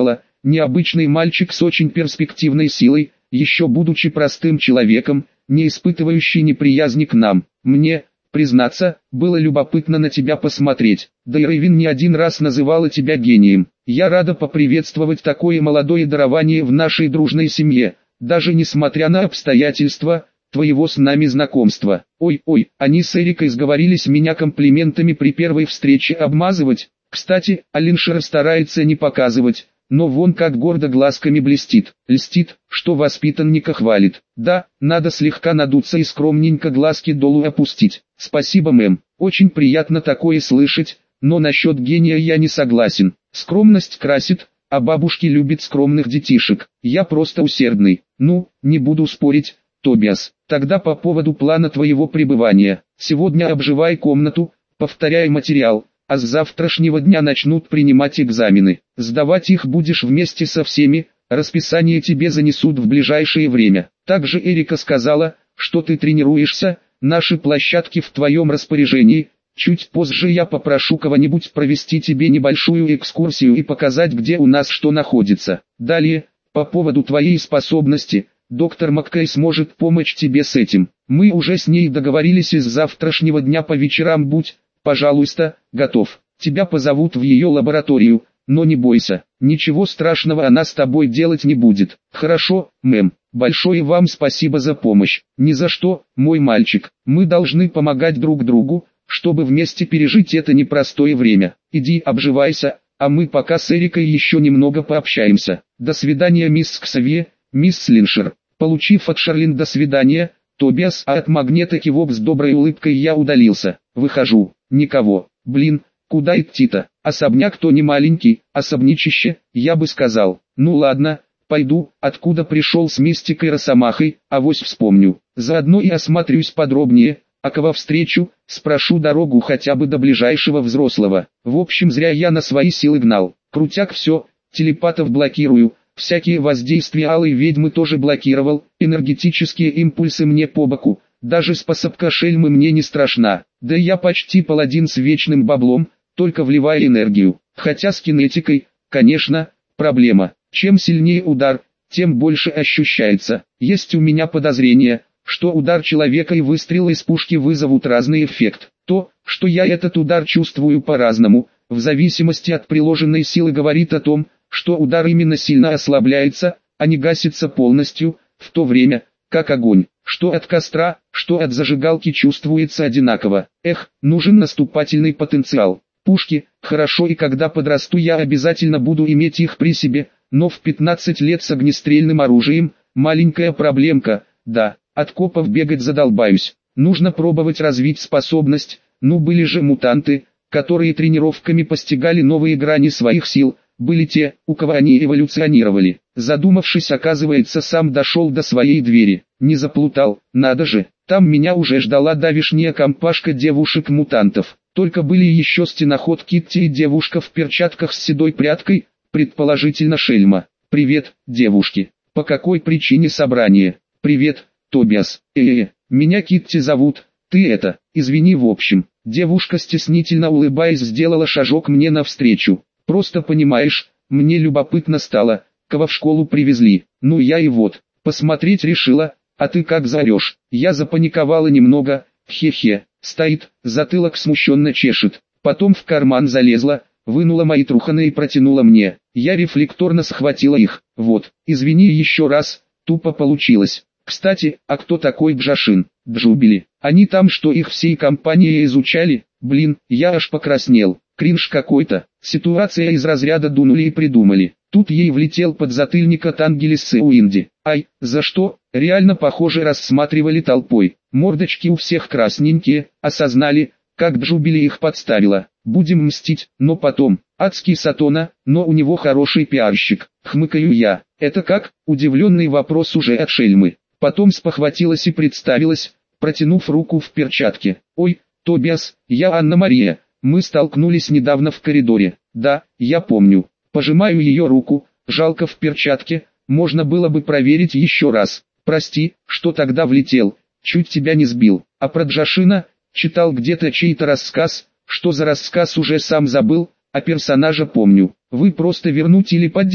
необычный мальчик с очень перспективной силой, еще будучи простым человеком, не испытывающий неприязни к нам. Мне, признаться, было любопытно на тебя посмотреть. Да и Рейвин не один раз называла тебя гением. Я рада поприветствовать такое молодое дарование в нашей дружной семье, даже несмотря на обстоятельства твоего с нами знакомства. Ой, они с Эрикой сговорились меня комплиментами при первой встрече обмазывать. Кстати, Алиншер старается не показывать, но вон как гордо глазками блестит. Льстит, что воспитанника хвалит. Да, надо слегка надуться и скромненько глазки долу опустить. Спасибо, мэм. Очень приятно такое слышать, но насчет гения я не согласен. Скромность красит, а бабушки любят скромных детишек. Я просто усердный. Ну, не буду спорить, Тобиас. Тогда по поводу плана твоего пребывания. Сегодня обживай комнату, повторяй материал, а с завтрашнего дня начнут принимать экзамены. Сдавать их будешь вместе со всеми, расписание тебе занесут в ближайшее время. Также Эрика сказала, что ты тренируешься, наши площадки в твоем распоряжении. Чуть позже я попрошу кого-нибудь провести тебе небольшую экскурсию и показать, где у нас что находится. Далее, по поводу твоей способности, доктор Маккей сможет помочь тебе с этим. Мы уже с ней договорились, и с завтрашнего дня по вечерам будь, пожалуйста, готов. Тебя позовут в ее лабораторию, но не бойся, ничего страшного она с тобой делать не будет. Хорошо, мэм, большое вам спасибо за помощь. Ни за что, мой мальчик, мы должны помогать друг другу, чтобы вместе пережить это непростое время. Иди обживайся, а мы пока с Эрикой еще немного пообщаемся. До свидания, мисс Ксавье, мисс Линшер. Получив от Шарлин «до свидания», Тобиас, а от Магнета кивок с доброй улыбкой, я удалился. Выхожу. Никого. Блин, куда идти-то? Особняк-то не маленький, особничище, я бы сказал. Ну ладно, пойду, откуда пришел с мистикой Росомахой, авось вспомню. Заодно и осмотрюсь подробнее, а кого встречу, спрошу дорогу хотя бы до ближайшего взрослого. В общем, зря я на свои силы гнал. Крутяк все, телепатов блокирую, всякие воздействия алой ведьмы тоже блокировал, энергетические импульсы мне по боку. Даже способка шельмы мне не страшна, да и я почти паладин с вечным баблом, только вливая энергию. Хотя с кинетикой, конечно, проблема. Чем сильнее удар, тем больше ощущается. Есть у меня подозрение, что удар человека и выстрел из пушки вызовут разный эффект. То, что я этот удар чувствую по-разному, в зависимости от приложенной силы, говорит о том, что удар именно сильно ослабляется, а не гасится полностью, в то время, как огонь, что от костра, что от зажигалки, чувствуется одинаково. Эх, нужен наступательный потенциал. Пушки, хорошо, и когда подрасту я обязательно буду иметь их при себе, но в 15 лет с огнестрельным оружием, маленькая проблемка, да, от копов бегать задолбаюсь. Нужно пробовать развить способность, ну были же мутанты, которые тренировками постигали новые грани своих сил, были те, у кого они эволюционировали. Задумавшись, оказывается, сам дошел до своей двери. Не заплутал, надо же, там меня уже ждала давишняя компашка девушек-мутантов. Только были еще стеноход Китти и девушка в перчатках с седой прядкой, предположительно Шельма. «Привет, девушки. По какой причине собрание?» «Привет, Тобиас. Меня Китти зовут, ты это, извини в общем». Девушка, стеснительно улыбаясь, сделала шажок мне навстречу. «Просто понимаешь, мне любопытно стало, кого в школу привезли. Ну я и вот, посмотреть решила, а ты как заорешь». Я запаниковала немного, хе-хе, стоит, затылок смущенно чешет. Потом в карман залезла, вынула мои труханы и протянула мне. Я рефлекторно схватила их. Вот, извини еще раз, тупо получилось. Кстати, а кто такой Джашин? Джубили. Они там что, их всей компанией изучали? Блин, я аж покраснел. Кринж какой-то. Ситуация из разряда дунули и придумали. Тут ей влетел подзатыльник от Ангелисы Уинди. Ай, за что? Реально похоже рассматривали толпой. Мордочки у всех красненькие, осознали, как Джубили их подставила. Будем мстить, но потом. Адский Сатона, но у него хороший пиарщик. Хмыкаю я. Это как? Удивленный вопрос уже от Шельмы. Потом спохватилась и представилась, протянув руку в перчатке. Ой, Тобиас, я Анна-Мария. Мы столкнулись недавно в коридоре. Да, я помню. Пожимаю ее руку, жалко в перчатке, можно было бы проверить еще раз. Прости, что тогда влетел, чуть тебя не сбил. А про Джашина, читал где-то чей-то рассказ, что за рассказ уже сам забыл, а персонажа помню. Вы просто вернуть или по делу?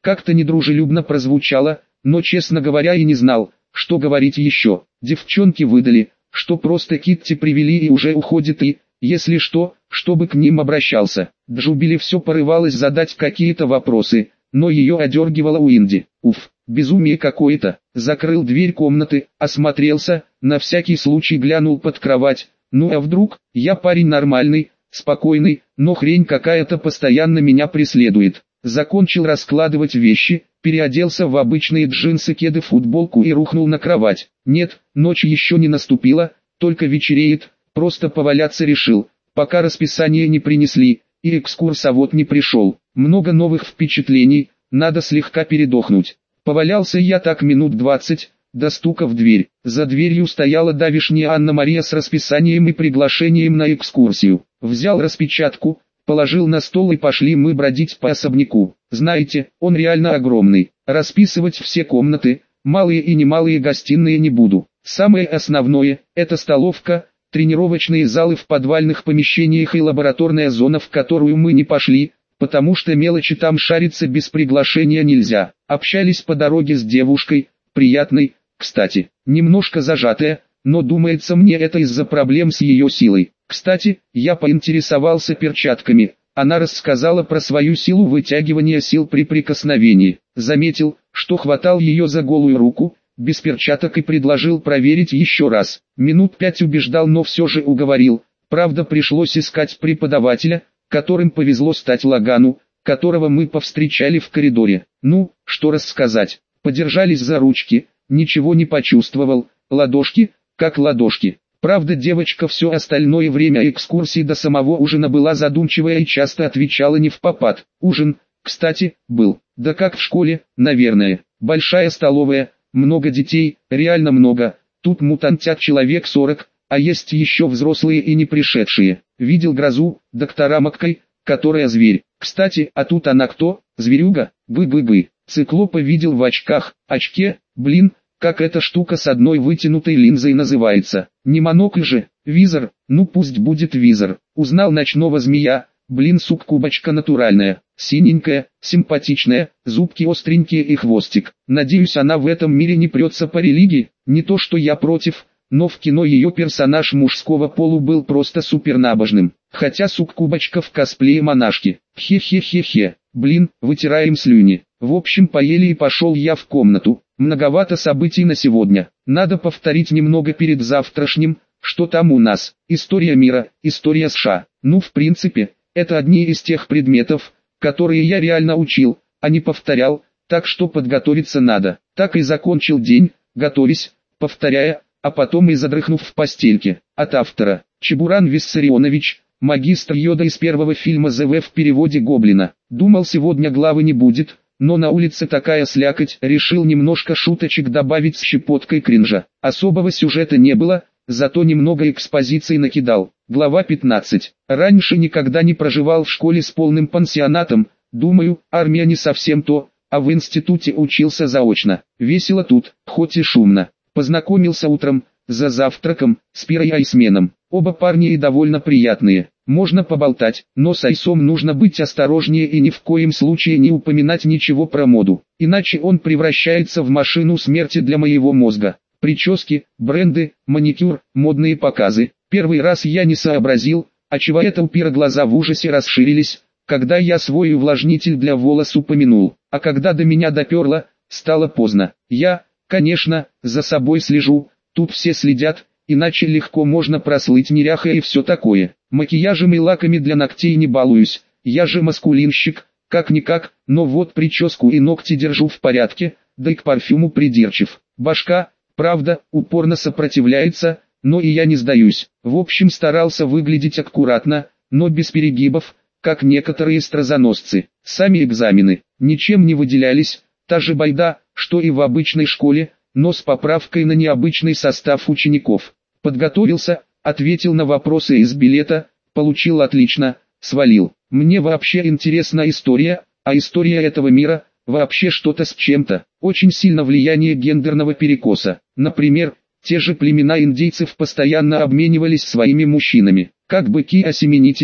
Как-то недружелюбно прозвучало, но честно говоря и не знал, что говорить еще. Девчонки выдали, что просто Китти привели и уже уходит и, если что, чтобы к ним обращался. Джубили все порывалась задать какие-то вопросы, но ее одергивала Уинди. Уф, безумие какое-то. Закрыл дверь комнаты, осмотрелся, на всякий случай глянул под кровать. Ну а вдруг, я парень нормальный, спокойный, но хрень какая-то постоянно меня преследует. Закончил раскладывать вещи, переоделся в обычные джинсы, кеды, футболку и рухнул на кровать. Нет, ночь еще не наступила, только вечереет, просто поваляться решил, пока расписание не принесли, и экскурсовод не пришел. Много новых впечатлений, надо слегка передохнуть. Повалялся я так минут 20, до стука в дверь. За дверью стояла давишняя Анна-Мария с расписанием и приглашением на экскурсию. Взял распечатку, положил на стол и пошли мы бродить по особняку. Знаете, он реально огромный. Расписывать все комнаты, малые и немалые гостиные не буду. Самое основное – это столовка, тренировочные залы в подвальных помещениях и лабораторная зона, в которую мы не пошли, потому что мелочи там шариться без приглашения нельзя. Общались по дороге с девушкой, приятной, кстати, немножко зажатая, но думается мне это из-за проблем с ее силой. Кстати, я поинтересовался перчатками, она рассказала про свою силу вытягивания сил при прикосновении. Заметил, что хватал ее за голую руку, без перчаток и предложил проверить еще раз. Минут 5 убеждал, но все же уговорил. Правда, пришлось искать преподавателя, которым повезло стать Лагану, которого мы повстречали в коридоре. Ну, что рассказать. Подержались за ручки, ничего не почувствовал, ладошки, как ладошки. Правда, девочка все остальное время экскурсии до самого ужина была задумчивая и часто отвечала не впопад. Ужин, кстати, был. Да как в школе, наверное. Большая столовая, много детей, реально много. Тут мутантят человек 40, а есть еще взрослые и не пришедшие. Видел Грозу, доктора Маккой, которая зверь. Кстати, а тут она кто? Зверюга? Бы-бы-бы. Циклопа видел в очках. Очке, блин, как эта штука с одной вытянутой линзой называется. Не монокль же, визор, ну пусть будет визор. Узнал ночного змея, блин, суккубочка натуральная, синенькая, симпатичная, зубки остренькие и хвостик. Надеюсь, она в этом мире не прется по религии, не то что я против, но в кино ее персонаж мужского полу был просто супернабожным. Хотя суккубочка в косплее монашки. Хе-хе-хе-хе, блин, вытираем слюни. В общем, поели и пошел я в комнату. Многовато событий на сегодня. Надо повторить немного перед завтрашним, что там у нас. История мира, история США. Ну, в принципе, это одни из тех предметов, которые я реально учил, а не повторял, так что подготовиться надо. Так и закончил день, готовясь, повторяя, а потом и задрыхнув в постельке. От автора. Чебуран Виссарионович, магистр Йода из первого фильма ЗВ в переводе Гоблина. Думал, сегодня главы не будет. Но на улице такая слякоть, решил немножко шуточек добавить с щепоткой кринжа. Особого сюжета не было, зато немного экспозиций накидал. Глава 15. Раньше никогда не проживал в школе с полным пансионатом, думаю, армия не совсем то, а в институте учился заочно. Весело тут, хоть и шумно. Познакомился утром, за завтраком, с Пирой Айсменом. Оба парни и довольно приятные. Можно поболтать, но с Айсом нужно быть осторожнее и ни в коем случае не упоминать ничего про моду. Иначе он превращается в машину смерти для моего мозга. Прически, бренды, маникюр, модные показы. Первый раз я не сообразил, отчего это у Пира глаза в ужасе расширились, когда я свой увлажнитель для волос упомянул. А когда до меня доперло, стало поздно. Я, конечно, за собой слежу, тут все следят, иначе легко можно прослыть неряхой и все такое. Макияжем и лаками для ногтей не балуюсь, я же маскулинщик, как-никак, но вот прическу и ногти держу в порядке, да и к парфюму придирчив. Башка, правда, упорно сопротивляется, но и я не сдаюсь. В общем, старался выглядеть аккуратно, но без перегибов, как некоторые стразоносцы. Сами экзамены ничем не выделялись, та же байда, что и в обычной школе, но с поправкой на необычный состав учеников. Подготовился, ответил на вопросы из билета, получил отлично, свалил. Мне вообще интересна история, а история этого мира, вообще что-то с чем-то. Очень сильно влияние гендерного перекоса. Например, те же племена индейцев постоянно обменивались своими мужчинами, как быки-осеменители,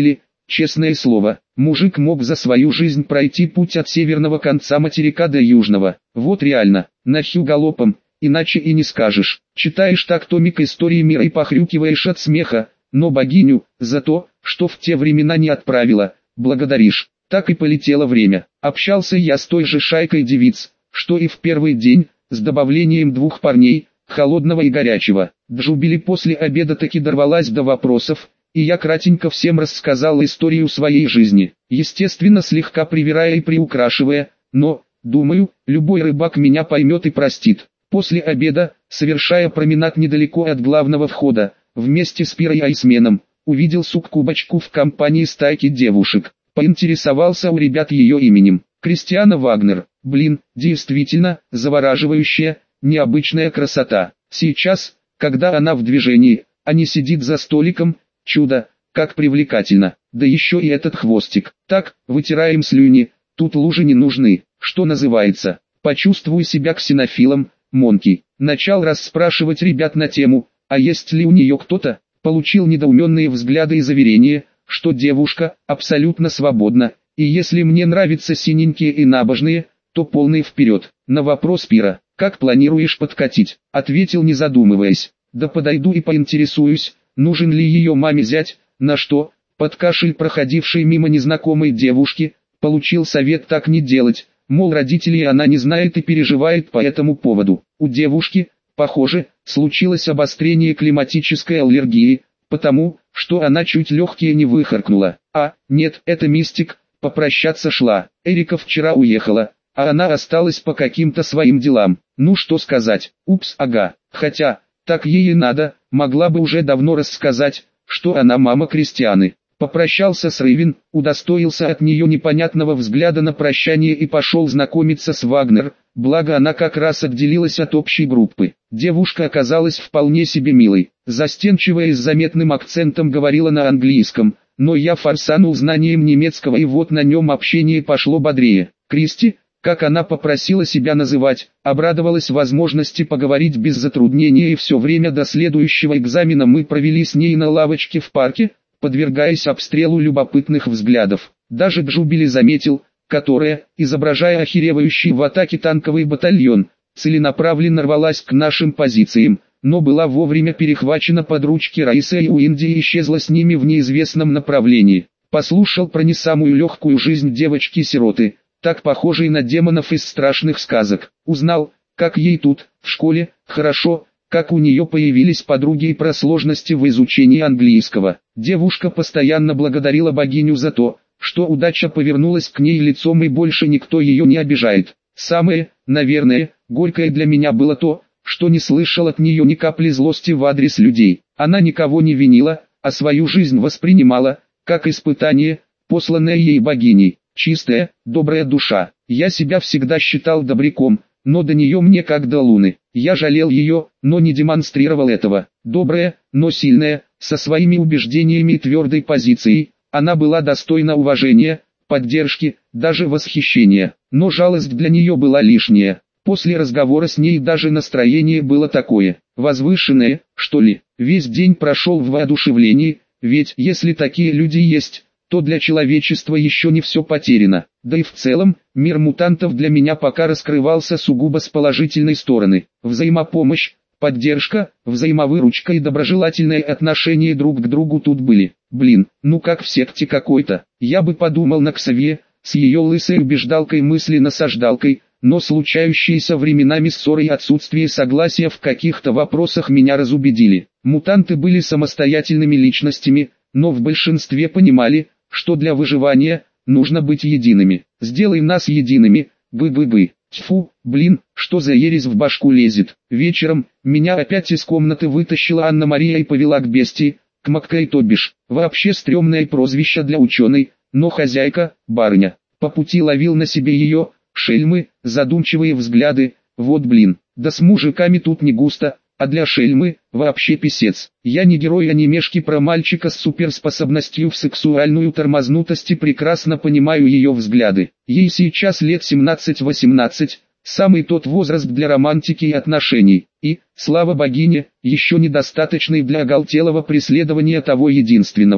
честное слово, мужик мог за свою жизнь пройти путь от северного конца материка до южного. Вот реально, нахью галопом, иначе и не скажешь. Читаешь так томик истории мира и похрюкиваешь от смеха, но богиню, за то, что в те времена не отправила, благодаришь. Так и полетело время. Общался я с той же шайкой девиц, что и в первый день, с добавлением двух парней, холодного и горячего. Джубили после обеда таки дорвалась до вопросов, и я кратенько всем рассказал историю своей жизни, естественно слегка привирая и приукрашивая, но, думаю, любой рыбак меня поймет и простит. После обеда, совершая променад недалеко от главного входа, вместе с Пирой Айсменом, увидел суккубочку в компании стайки девушек. Поинтересовался у ребят ее именем. Кристиана Вагнер. Блин, действительно, завораживающая, необычная красота. Сейчас, когда она в движении, а не сидит за столиком, чудо, как привлекательно. Да еще и этот хвостик. Так, вытираем слюни, тут лужи не нужны. Что называется, почувствуй себя ксенофилом, Монки. Начал расспрашивать ребят на тему, а есть ли у нее кто-то. Получил недоуменные взгляды и заверения, что девушка абсолютно свободна, и если мне нравятся синенькие и набожные, то полный вперед. На вопрос Пира, как планируешь подкатить, ответил не задумываясь, да подойду и поинтересуюсь, нужен ли ее маме зять, на что, под кашель проходившей мимо незнакомой девушки, получил совет так не делать, мол родителей она не знает и переживает по этому поводу. У девушки, похоже, случилось обострение климатической аллергии, потому, что она чуть легкие не выхаркнула. А, нет, это мистик, попрощаться шла. Эрика вчера уехала, а она осталась по каким-то своим делам. Ну что сказать, упс, ага. Хотя, так ей и надо, могла бы уже давно рассказать, что она мама Кристианы. Попрощался с Рейвен, удостоился от нее непонятного взгляда на прощание и пошел знакомиться с Вагнер, благо она как раз отделилась от общей группы. Девушка оказалась вполне себе милой, застенчивая и с заметным акцентом говорила на английском, но я форсанул знанием немецкого и вот на нем общение пошло бодрее. Кристи, как она попросила себя называть, обрадовалась возможности поговорить без затруднения и все время до следующего экзамена мы провели с ней на лавочке в парке, подвергаясь обстрелу любопытных взглядов. Даже Джубили заметил, которая, изображая охеревающий в атаке танковый батальон, целенаправленно рвалась к нашим позициям, но была вовремя перехвачена под ручки Раисы и Уинди и исчезла с ними в неизвестном направлении. Послушал про не самую легкую жизнь девочки-сироты, так похожей на демонов из страшных сказок. Узнал, как ей тут, в школе, хорошо, как у нее появились подруги и про сложности в изучении английского. Девушка постоянно благодарила богиню за то, что удача повернулась к ней лицом и больше никто ее не обижает. Самое, наверное, горькое для меня было то, что не слышал от нее ни капли злости в адрес людей. Она никого не винила, а свою жизнь воспринимала, как испытание, посланное ей богиней. Чистая, добрая душа. Я себя всегда считал добряком, но до нее мне как до луны. Я жалел ее, но не демонстрировал этого. Добрая, но сильная, со своими убеждениями и твердой позицией, она была достойна уважения, поддержки, даже восхищения. Но жалость для нее была лишняя. После разговора с ней даже настроение было такое, возвышенное, что ли. Весь день прошел в воодушевлении, ведь если такие люди есть, то для человечества еще не все потеряно. Да и в целом, мир мутантов для меня пока раскрывался сугубо с положительной стороны. Взаимопомощь, поддержка, взаимовыручка и доброжелательное отношение друг к другу тут были. Блин, ну как в секте какой-то. Я бы подумал на Ксавье, с ее лысой убеждалкой-мысли-насаждалкой, но случающиеся временами ссоры и отсутствие согласия в каких-то вопросах меня разубедили. Мутанты были самостоятельными личностями, но в большинстве понимали, что для выживания нужно быть едиными. Сделай нас едиными, бы-бы-бы. Тьфу, блин, что за ересь в башку лезет. Вечером меня опять из комнаты вытащила Анна-Мария и повела к бестии, к Маккей, то бишь. Вообще стрёмное прозвище для ученой, но хозяйка, барыня. По пути ловил на себе ее, шельмы, задумчивые взгляды. Вот блин, да с мужиками тут не густо, а для шельмы вообще писец. Я не герой анимешки про мальчика с суперспособностью в сексуальную тормознутость и прекрасно понимаю ее взгляды. Ей сейчас лет 17-18, самый тот возраст для романтики и отношений. И, слава богине, еще недостаточный для оголтелого преследования того единственного.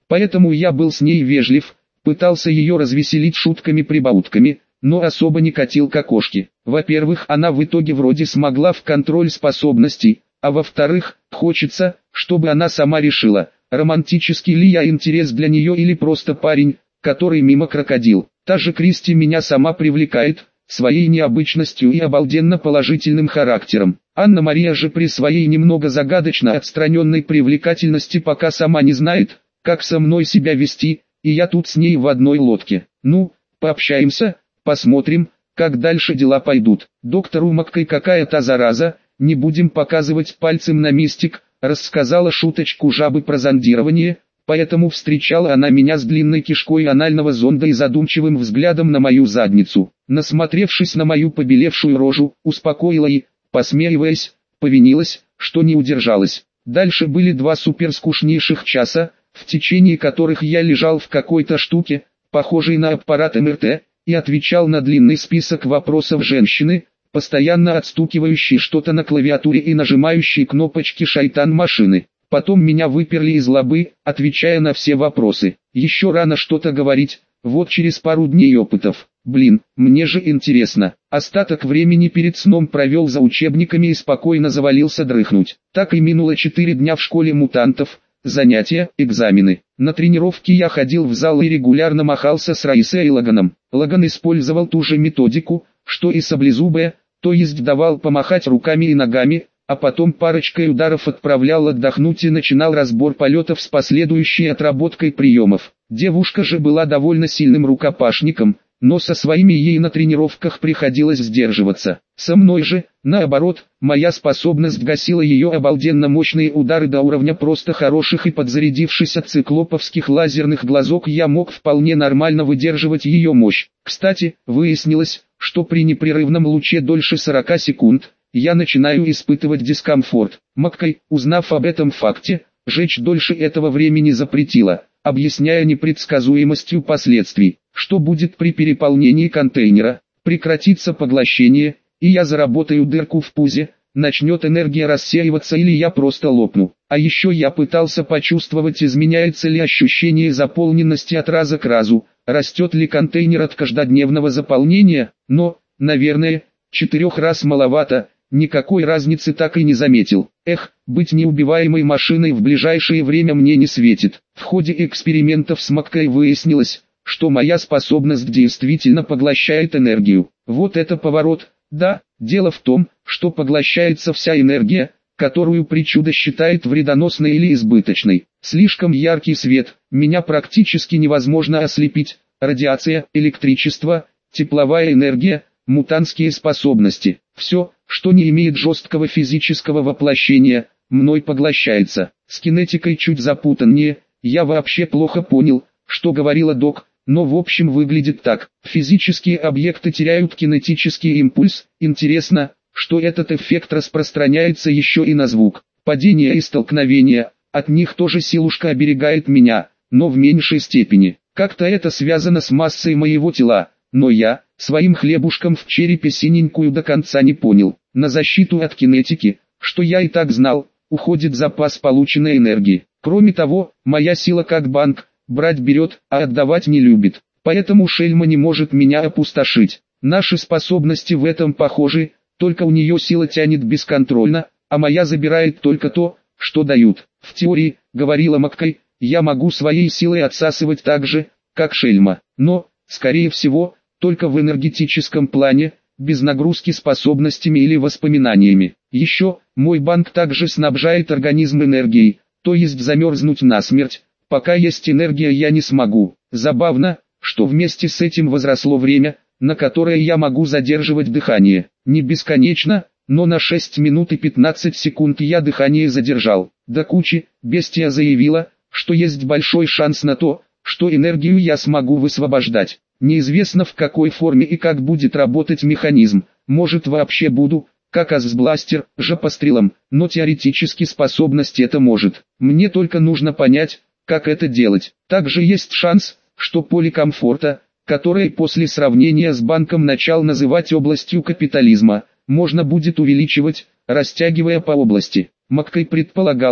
Поэтому я был с ней вежлив, пытался ее развеселить шутками-прибаутками, но особо не катил к окошке. Во-первых, она в итоге вроде смогла в контроль способностей, а во-вторых, хочется, чтобы она сама решила, романтический ли я интерес для нее или просто парень, который мимо крокодил. Та же Кристи меня сама привлекает, своей необычностью и обалденно положительным характером. Анна-Мария же при своей немного загадочно отстраненной привлекательности пока сама не знает, как со мной себя вести, и я тут с ней в одной лодке. Ну, пообщаемся, посмотрим, как дальше дела пойдут. Доктору Маккой какая-то зараза, не будем показывать пальцем на мистик, рассказала шуточку жабы про зондирование, поэтому встречала она меня с длинной кишкой анального зонда и задумчивым взглядом на мою задницу. Насмотревшись на мою побелевшую рожу, успокоила и, посмеиваясь, повинилась, что не удержалась. Дальше были 2 суперскучнейших часа, в течение которых я лежал в какой-то штуке, похожей на аппарат МРТ, и отвечал на длинный список вопросов женщины, постоянно отстукивающей что-то на клавиатуре и нажимающей кнопочки шайтан-машины. Потом меня выперли из лабы, отвечая на все вопросы. Еще рано что-то говорить, вот через пару дней опытов. Блин, мне же интересно. Остаток времени перед сном провел за учебниками и спокойно завалился дрыхнуть. Так и минуло 4 дня в школе мутантов, занятия, экзамены. На тренировки я ходил в зал и регулярно махался с Раисой и Логаном. Логан использовал ту же методику, что и Саблезубая, то есть давал помахать руками и ногами, а потом парочкой ударов отправлял отдохнуть и начинал разбор полетов с последующей отработкой приемов. Девушка же была довольно сильным рукопашником, но со своими ей на тренировках приходилось сдерживаться. Со мной же, наоборот, моя способность гасила ее обалденно мощные удары до уровня просто хороших, и подзарядившись от циклоповских лазерных глазок я мог вполне нормально выдерживать ее мощь. Кстати, выяснилось, что при непрерывном луче дольше 40 секунд, я начинаю испытывать дискомфорт. Маккай, узнав об этом факте, жечь дольше этого времени запретила, объясняя непредсказуемостью последствий. Что будет при переполнении контейнера? Прекратится поглощение, и я заработаю дырку в пузе, начнет энергия рассеиваться или я просто лопну. А еще я пытался почувствовать, изменяется ли ощущение заполненности от раза к разу, растет ли контейнер от каждодневного заполнения, но, наверное, 4 раз маловато. Никакой разницы так и не заметил. Эх, быть неубиваемой машиной в ближайшее время мне не светит. В ходе экспериментов с Маккой выяснилось, что моя способность действительно поглощает энергию. Вот это поворот. Да, дело в том, что поглощается вся энергия, которую причуда считает вредоносной или избыточной. Слишком яркий свет, меня практически невозможно ослепить. Радиация, электричество, тепловая энергия, мутантские способности. Все, что не имеет жесткого физического воплощения, мной поглощается. С кинетикой чуть запутаннее, я вообще плохо понял, что говорила док, но в общем выглядит так. Физические объекты теряют кинетический импульс. Интересно, что этот эффект распространяется еще и на звук. Падение и столкновения, от них тоже силушка оберегает меня, но в меньшей степени. Как-то это связано с массой моего тела, но я, своим хлебушком в черепе синенькую до конца не понял. На защиту от кинетики, что я и так знал, уходит запас полученной энергии. Кроме того, моя сила как банк, брать берет, а отдавать не любит. Поэтому шельма не может меня опустошить. Наши способности в этом похожи, только у нее сила тянет бесконтрольно, а моя забирает только то, что дают. В теории, говорила Маккай, я могу своей силой отсасывать так же, как шельма. Но, скорее всего, только в энергетическом плане, без нагрузки способностями или воспоминаниями. Еще, мой банк также снабжает организм энергией, то есть замерзнуть насмерть, пока есть энергия, я не смогу. Забавно, что вместе с этим возросло время, на которое я могу задерживать дыхание. Не бесконечно, но на 6 минут и 15 секунд я дыхание задержал. До кучи, бестия заявила, что есть большой шанс на то, что энергию я смогу высвобождать. Неизвестно в какой форме и как будет работать механизм, может вообще буду, как Азбластер, жопострелом, но теоретически способность это может. Мне только нужно понять, как это делать. Также есть шанс, что поле комфорта, которое после сравнения с банком начал называть областью капитализма, можно будет увеличивать, растягивая по области. Маккай предполагала,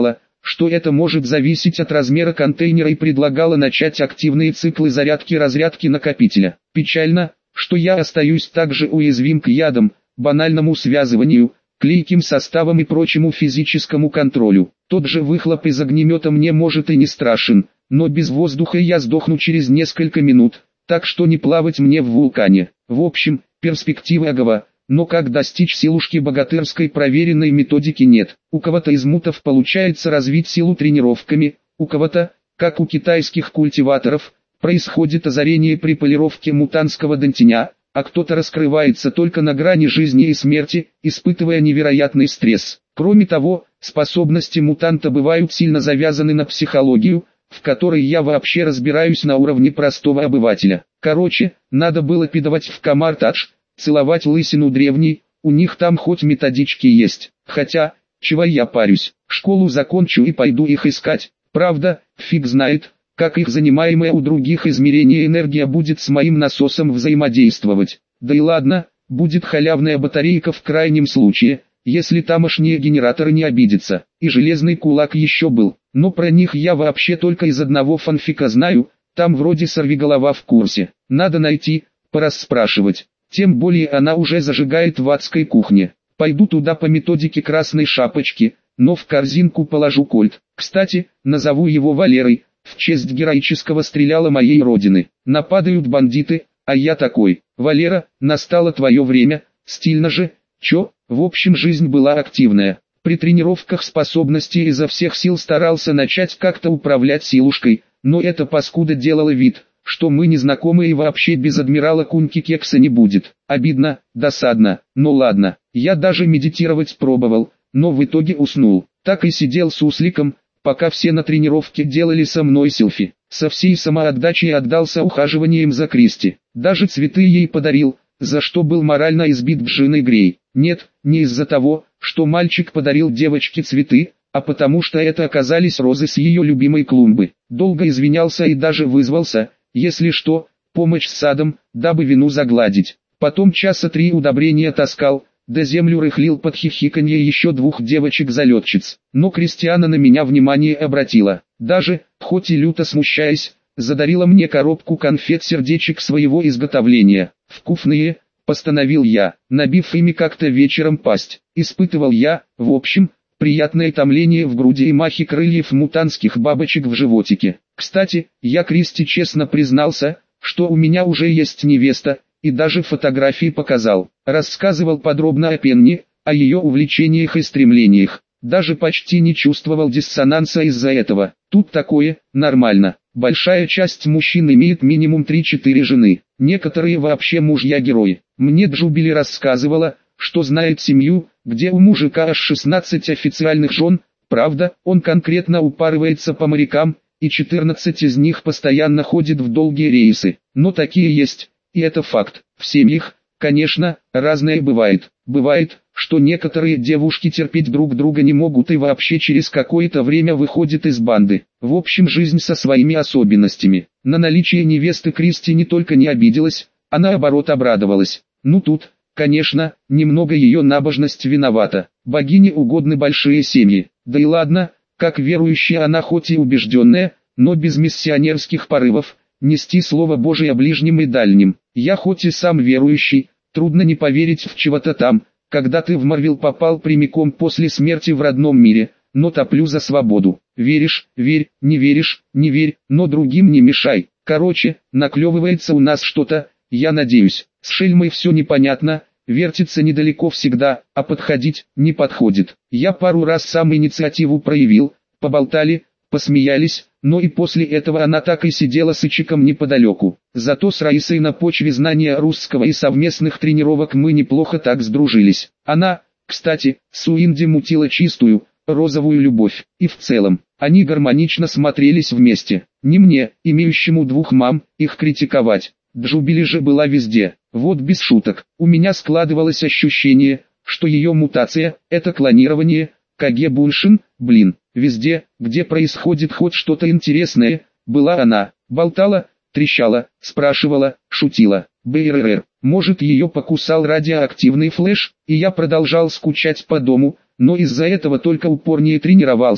что это может зависеть от размера контейнера и предлагала начать активные циклы зарядки-разрядки накопителя. Печально, что я остаюсь также уязвим к ядам, банальному связыванию, клейким составам и прочему физическому контролю. Тот же выхлоп из огнемета мне может и не страшен, но без воздуха я сдохну через несколько минут, так что не плавать мне в вулкане. В общем, перспективы агова, но как достичь силушки богатырской проверенной методики нет. У кого-то из мутов получается развить силу тренировками, у кого-то, как у китайских культиваторов, происходит озарение при полировке мутанского дантиня, а кто-то раскрывается только на грани жизни и смерти, испытывая невероятный стресс. Кроме того, способности мутанта бывают сильно завязаны на психологию, в которой я вообще разбираюсь на уровне простого обывателя. Короче, надо было пидовать в Камар-Тадж, целовать лысину древней, у них там хоть методички есть. Хотя, чего я парюсь, школу закончу и пойду их искать. Правда, фиг знает, как их занимаемая у других измерений энергия будет с моим насосом взаимодействовать. Да и ладно, будет халявная батарейка в крайнем случае, если тамошние генераторы не обидятся. И железный кулак еще был, но про них я вообще только из одного фанфика знаю, там вроде сорвиголова в курсе. Надо найти, порасспрашивать. Тем более она уже зажигает в адской кухне. Пойду туда по методике красной шапочки, но в корзинку положу кольт. Кстати, назову его Валерой, в честь героического стреляла моей родины. Нападают бандиты, а я такой: Валера, настало твое время, стильно же, чё? В общем, жизнь была активная. При тренировках способностей изо всех сил старался начать как-то управлять силушкой, но эта паскуда делала вид, что мы незнакомы и вообще без адмирала Куньки кекса не будет. Обидно, досадно, но ладно. Я даже медитировать пробовал, но в итоге уснул. Так и сидел сусликом, пока все на тренировке делали со мной селфи. Со всей самоотдачей отдался ухаживаниям за Кристи. Даже цветы ей подарил, за что был морально избит Джиной Грей. Нет, не из-за того, что мальчик подарил девочке цветы, а потому что это оказались розы с ее любимой клумбы. Долго извинялся и даже вызвался, если что, помочь с садом, дабы вину загладить. Потом часа 3 удобрения таскал, да землю рыхлил под хихиканье еще 2 девочек-залетчиц. Но Кристиана на меня внимание обратила. Даже, хоть и люто смущаясь, задарила мне коробку конфет-сердечек своего изготовления. Вкусные, постановил я, набив ими как-то вечером пасть. Испытывал я, в общем, приятное томление в груди и махи крыльев мутанских бабочек в животике. Кстати, я Кристи честно признался, что у меня уже есть невеста, и даже фотографии показал. Рассказывал подробно о Пенни, о ее увлечениях и стремлениях. Даже почти не чувствовал диссонанса из-за этого. Тут такое, нормально. Большая часть мужчин имеет минимум 3-4 жены. Некоторые вообще мужья-герои. Мне Джубили рассказывала, что знает семью, где у мужика аж 16 официальных жен. Правда, он конкретно упарывается по морякам, и 14 из них постоянно ходит в долгие рейсы. Но такие есть, и это факт. В семьях, конечно, разное бывает. Бывает, что некоторые девушки терпеть друг друга не могут и вообще через какое-то время выходят из банды. В общем, жизнь со своими особенностями. На наличие невесты Кристи не только не обиделась, а наоборот обрадовалась. Ну тут, конечно, немного ее набожность виновата. Богине угодны большие семьи. Да и ладно, как верующая она хоть и убежденная, но без миссионерских порывов, нести слово Божие ближним и дальним. Я хоть и сам верующий, трудно не поверить в чего-то там, когда ты в Марвел попал прямиком после смерти в родном мире, но топлю за свободу. Веришь, верь, не веришь, не верь, но другим не мешай. Короче, наклевывается у нас что-то, я надеюсь. С Шельмой все непонятно, вертится недалеко всегда, а подходить не подходит. Я пару раз сам инициативу проявил, поболтали, посмеялись, но и после этого она так и сидела сычиком неподалеку. Зато с Раисой на почве знания русского и совместных тренировок мы неплохо так сдружились. Она, кстати, с Уинди мутила чистую, розовую любовь, и в целом, они гармонично смотрелись вместе. Не мне, имеющему 2 мам, их критиковать. Джубили же была везде. Вот без шуток, у меня складывалось ощущение, что ее мутация – это клонирование, Каге Буншин, блин. Везде, где происходит хоть что-то интересное, была она. Болтала, трещала, спрашивала, шутила. БРР. Может, ее покусал радиоактивный флеш, и я продолжал скучать по дому, но из-за этого только упорнее тренировался,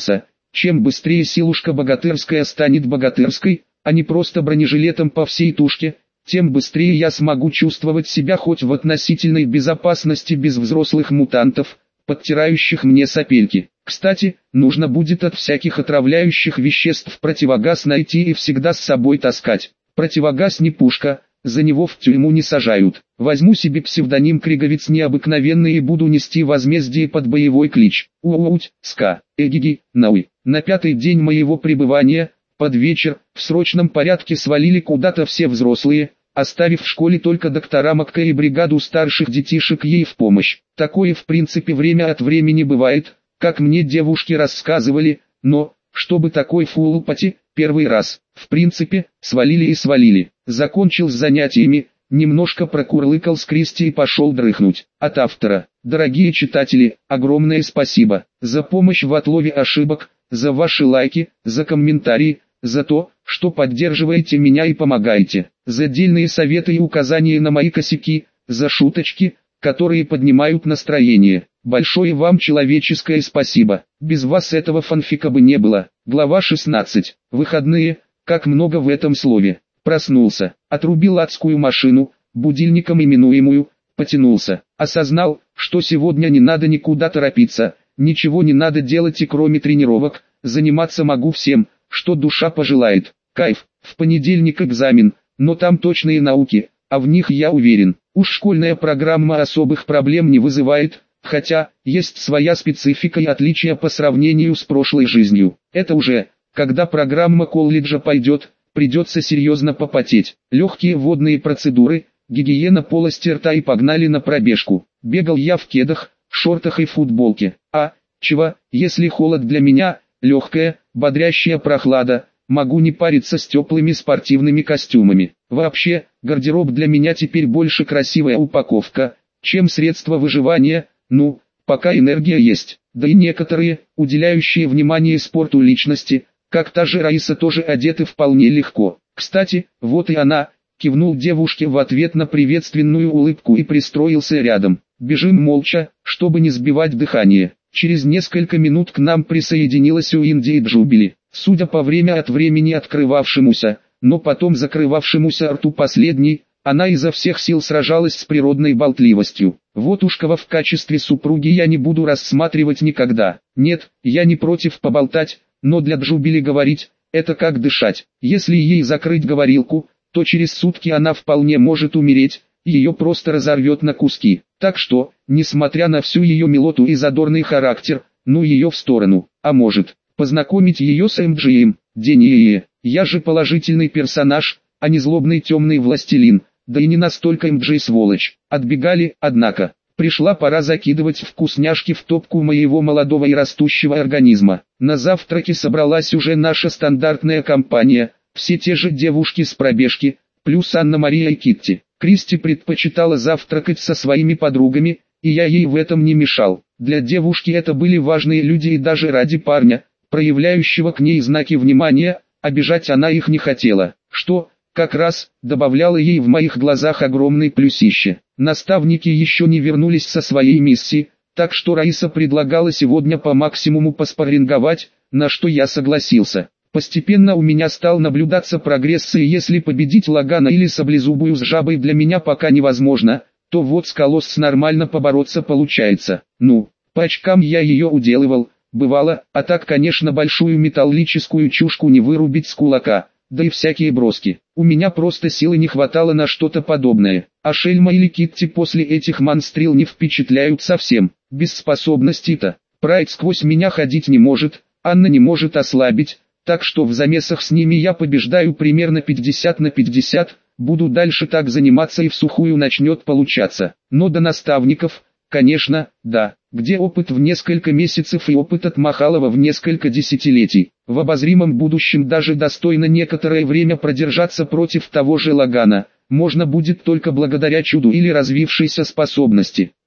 Чем быстрее силушка богатырская станет богатырской, а не просто бронежилетом по всей тушке, тем быстрее я смогу чувствовать себя хоть в относительной безопасности без взрослых мутантов, подтирающих мне сопельки. Кстати, нужно будет от всяких отравляющих веществ противогаз найти и всегда с собой таскать. Противогаз не пушка, за него в тюрьму не сажают. Возьму себе псевдоним Криговец необыкновенный и буду нести возмездие под боевой клич. Ууть, ска, эгиги, науи. На 5-й день моего пребывания, под вечер, в срочном порядке свалили куда-то все взрослые, оставив в школе только доктора Макка и бригаду старших детишек ей в помощь. Такое в принципе время от времени бывает, как мне девушки рассказывали, но, чтобы такой фуллпати, первый раз. В принципе, свалили и свалили. Закончил с занятиями, немножко прокурлыкал с Кристи и пошел дрыхнуть. От автора. Дорогие читатели, огромное спасибо за помощь в отлове ошибок, за ваши лайки, за комментарии, за то, что поддерживаете меня и помогаете, за отдельные советы и указания на мои косяки, за шуточки, которые поднимают настроение. Большое вам человеческое спасибо. Без вас этого фанфика бы не было. Глава 16. Выходные. Как много в этом слове. Проснулся, отрубил адскую машину, будильником именуемую, потянулся. Осознал, что сегодня не надо никуда торопиться, ничего не надо делать и кроме тренировок, заниматься могу всем, что душа пожелает. Кайф, в понедельник экзамен, но там точные науки, а в них я уверен. Уж школьная программа особых проблем не вызывает, хотя, есть своя специфика и отличия по сравнению с прошлой жизнью. Это уже, когда программа колледжа пойдет, придется серьезно попотеть. Легкие водные процедуры, гигиена полости рта и погнали на пробежку. Бегал я в кедах, шортах и футболке. Чего, если холод для меня, легкая, бодрящая прохлада, могу не париться с теплыми спортивными костюмами. Вообще, гардероб для меня теперь больше красивая упаковка, чем средство выживания, пока энергия есть. Да и некоторые, уделяющие внимание спорту личности, как та же Раиса, тоже одеты вполне легко. Кстати, вот и она, кивнул девушке в ответ на приветственную улыбку и пристроился рядом. Бежим молча, чтобы не сбивать дыхание. Через несколько минут к нам присоединилась Уинди и Джубили. Судя по время от времени открывавшемуся, но потом закрывавшемуся рту последней, она изо всех сил сражалась с природной болтливостью. Вот уж кого в качестве супруги я не буду рассматривать никогда. Нет, я не против поболтать, но для Джубили говорить, это как дышать. Если ей закрыть говорилку, то через сутки она вполне может умереть, ее просто разорвет на куски. Так что, несмотря на всю ее милоту и задорный характер, ее в сторону. А может, познакомить ее с МДЖем, Денье. Я же положительный персонаж, а не злобный темный властелин, да и не настолько МДЖ сволочь. Отбегали, однако. Пришла пора закидывать вкусняшки в топку моего молодого и растущего организма. На завтраке собралась уже наша стандартная компания, все те же девушки с пробежки, плюс Анна-Мария и Китти. Кристи предпочитала завтракать со своими подругами, и я ей в этом не мешал. Для девушки это были важные люди и даже ради парня, проявляющего к ней знаки внимания, обижать она их не хотела, что, как раз, добавляло ей в моих глазах огромный плюсище. Наставники еще не вернулись со своей миссии, так что Раиса предлагала сегодня по максимуму поспарринговать, на что я согласился. Постепенно у меня стал наблюдаться прогресс, и если победить Лагана или Саблезубую с жабой для меня пока невозможно, то вот с Колосс нормально побороться получается. По очкам я ее уделывал, бывало, а так конечно большую металлическую чушку не вырубить с кулака, да и всякие броски. У меня просто силы не хватало на что-то подобное. А Шельма или Китти после этих монстрил не впечатляют совсем. Без способностей-то. Прайд сквозь меня ходить не может, Анна не может ослабить, так что в замесах с ними я побеждаю примерно 50 на 50, буду дальше так заниматься и в сухую начнет получаться. Но до наставников, конечно, да, где опыт в несколько месяцев и опыт от Махалова в несколько десятилетий. В обозримом будущем даже достойно некоторое время продержаться против того же Лагана, можно будет только благодаря чуду или развившейся способности.